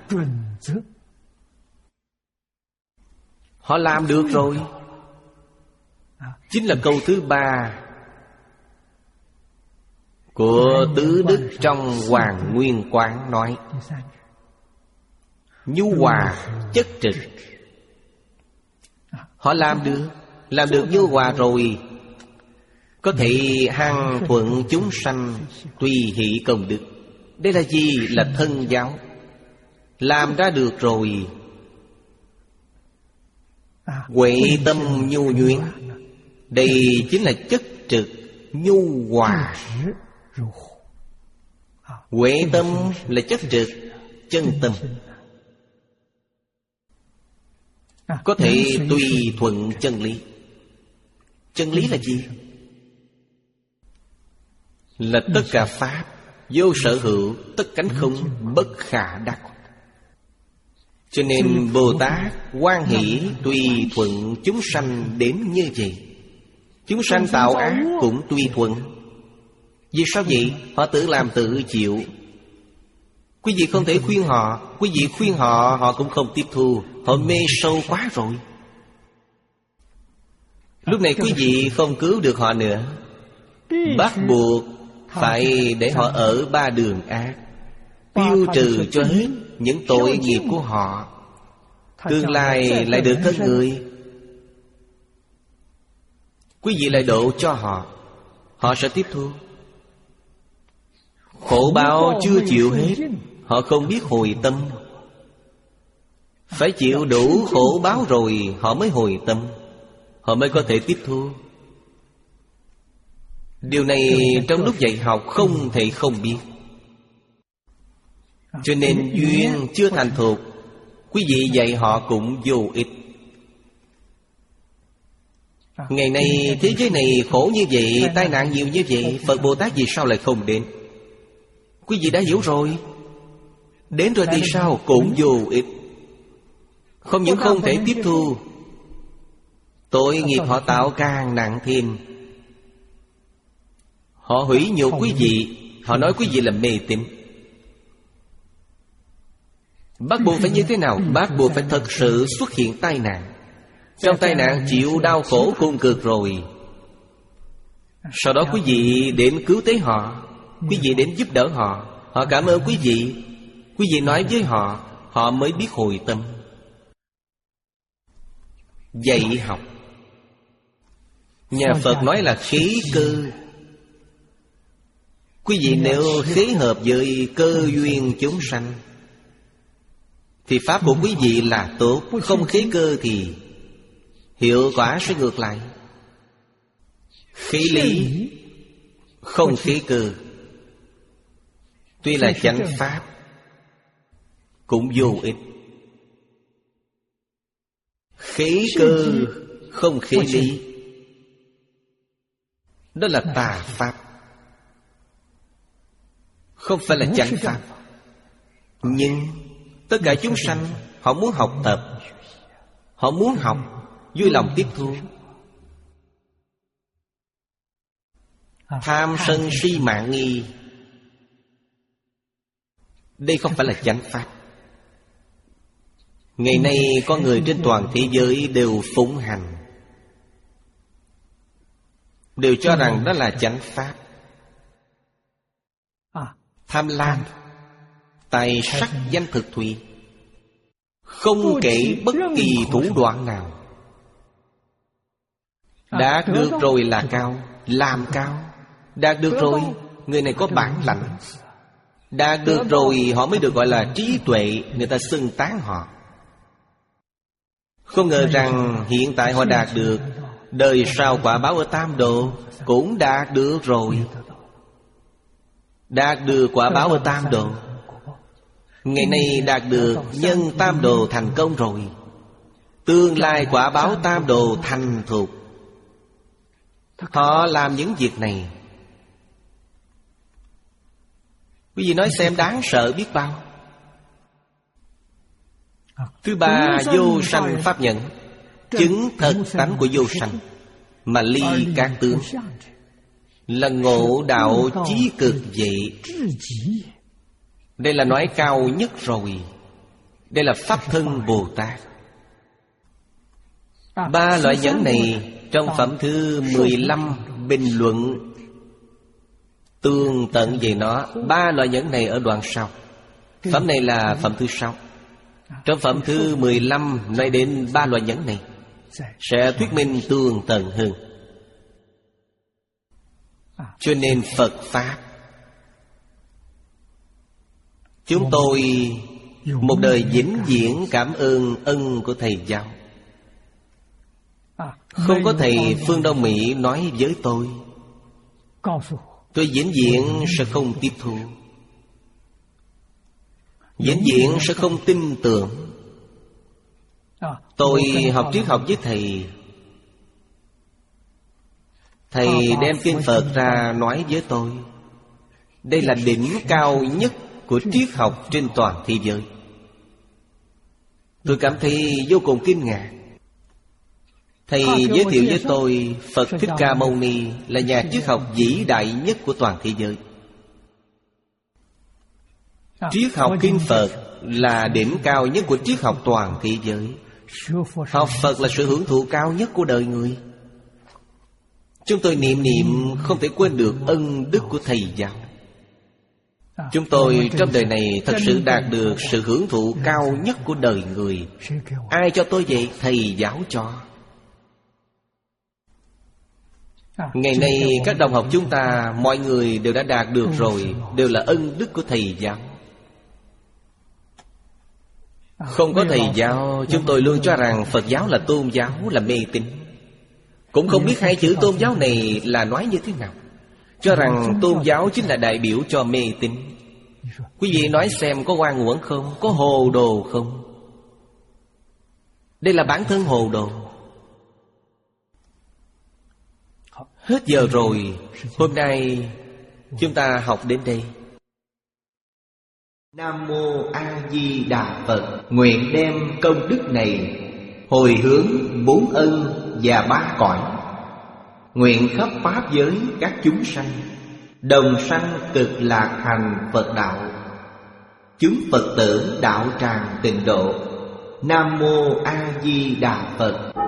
S1: Họ làm được rồi. Chính là câu thứ ba của Tứ Đức trong Hoàng Nguyên Quán nói: nhu hòa chất trực. Họ làm được, làm được nhu hòa rồi, có thể hằng thuận chúng sanh, tùy hỷ công đức. Đây là gì? Là thân giáo. Làm ra được rồi. Huệ tâm nhu nhuyễn, đây chính là chất trực nhu hòa. Huệ tâm là chất trực chân tâm, có thể tùy thuận chân lý. Chân lý là gì? Là tất cả pháp vô sở hữu, tất cánh không, bất khả đắc. Cho nên Bồ Tát hoan hỷ tùy thuận chúng sanh đến như vậy. Chúng sanh tạo ác cũng tùy thuận. Vì sao vậy? Họ tự làm tự chịu. Quý vị không thể khuyên họ. Quý vị khuyên họ, họ cũng không tiếp thu. Họ mê sâu quá rồi. Lúc này quý vị không cứu được họ nữa, bắt buộc phải để họ ở ba đường ác, tiêu trừ cho hết những tội nghiệp của họ, tương lai lại được thân người. Quý vị lại độ cho họ, họ sẽ tiếp thu. Khổ báo chưa chịu hết, họ không biết hồi tâm. Phải chịu đủ khổ báo rồi họ mới hồi tâm, họ mới có thể tiếp thu. Điều này trong lúc dạy học không thể không biết. Cho nên duyên chưa thành thục, quý vị dạy họ cũng vô ích. Ngày nay thế giới này khổ như vậy, tai nạn nhiều như vậy, Phật Bồ Tát vì sao lại không đến? Quý vị đã hiểu rồi. Đến rồi thì sao? Cũng vô ích. Không những không thể tiếp thu, tội nghiệp họ tạo càng nặng thêm. Họ hủy nhục quý vị, họ nói quý vị là mê tín. Bắt buộc phải như thế nào? Bắt buộc phải thật sự xuất hiện tai nạn. Trong tai nạn chịu đau khổ khôn cực rồi, sau đó quý vị đến cứu tế họ, quý vị đến giúp đỡ họ, họ cảm ơn quý vị, quý vị nói với họ, họ mới biết hồi tâm. Dạy học, nhà Phật nói là khí cơ. Quý vị nếu khế hợp với cơ duyên chúng sanh thì pháp của quý vị là tốt. Không khế cơ thì hiệu quả sẽ ngược lại. Khế lý không khế cơ, tuy là chánh pháp cũng vô ích. Khế cơ không khế lý, đó là tà pháp, không phải là chánh pháp. Nhưng tất cả chúng sanh họ muốn học tập, họ muốn học, vui lòng tiếp thu. Tham sân si mạng nghi, đây không phải là chánh pháp. Ngày nay con người trên toàn thế giới đều phụng hành, đều cho rằng đó là chánh pháp. Tham lam, tài sắc danh thực thùy, không kể bất kỳ thủ đoạn nào. Đạt được rồi là cao, làm cao. Đạt được rồi, người này có bản lãnh. Đạt được rồi họ mới được gọi là trí tuệ, người ta xưng tán họ. Không ngờ rằng hiện tại họ đạt được, đời sau quả báo ở tam độ cũng đạt được rồi. Đạt được quả báo ở tam độ, ngày nay đạt được nhân tam đồ thành công rồi. Tương lai quả báo tam đồ thành thục. Họ làm những việc này, quý vị nói xem đáng sợ biết bao. Thứ ba, vô sanh pháp nhẫn, chứng thật tánh của vô sanh, mà ly các tướng, là ngộ đạo chí cực vậy. Đây là nói cao nhất rồi. Đây là Pháp Thân Bồ Tát. Ba loại nhẫn này trong phẩm thứ mười lăm bình luận tương tận về nó. Ba loại nhẫn này ở đoạn sau. Phẩm này là phẩm thứ sáu. Trong phẩm thứ mười lăm nói đến ba loại nhẫn này, sẽ thuyết minh tương tận hơn. Cho nên Phật Pháp, chúng tôi một đời vĩnh viễn cảm ơn ân của Thầy giáo. Không có thầy phương Đông Mỹ nói với tôi, tôi vĩnh viễn sẽ không tiếp thu, vĩnh viễn sẽ không tin tưởng. Tôi học triết học với thầy, thầy đem kinh Phật ra nói với tôi. Đây là đỉnh cao nhất của triết học trên toàn thế giới. Tôi cảm thấy vô cùng kinh ngạc. Thầy giới thiệu với tôi Phật Thích Ca Mâu Ni là nhà triết học vĩ đại nhất của toàn thế giới. Triết học kinh Phật là đỉnh cao nhất của triết học toàn thế giới. Học Phật là sự hưởng thụ cao nhất của đời người. Chúng tôi niệm niệm không thể quên được ân đức của Thầy giáo. Chúng tôi trong đời này thật sự đạt được sự hưởng thụ cao nhất của đời người. Ai cho tôi vậy? Thầy giáo cho. Ngày nay các đồng học chúng ta, mọi người đều đã đạt được rồi, đều là ân đức của Thầy giáo. Không có Thầy giáo, chúng tôi luôn cho rằng Phật giáo là tôn giáo, là mê tín. Cũng không biết hai chữ tôn giáo này là nói như thế nào. Cho rằng tôn giáo chính là đại biểu cho mê tín. Quý vị nói xem có oan uổng không? Có hồ đồ không? Đây là bản thân hồ đồ. Hết giờ rồi. Hôm nay chúng ta học đến đây. Nam Mô A Di Đà Phật. Nguyện đem công đức này hồi hướng bốn ân và ba cõi. Nguyện khắp pháp giới các chúng sanh đồng sanh cực lạc thành Phật đạo. Chúng Phật tử đạo tràng tịnh độ. Nam Mô A Di Đà Phật.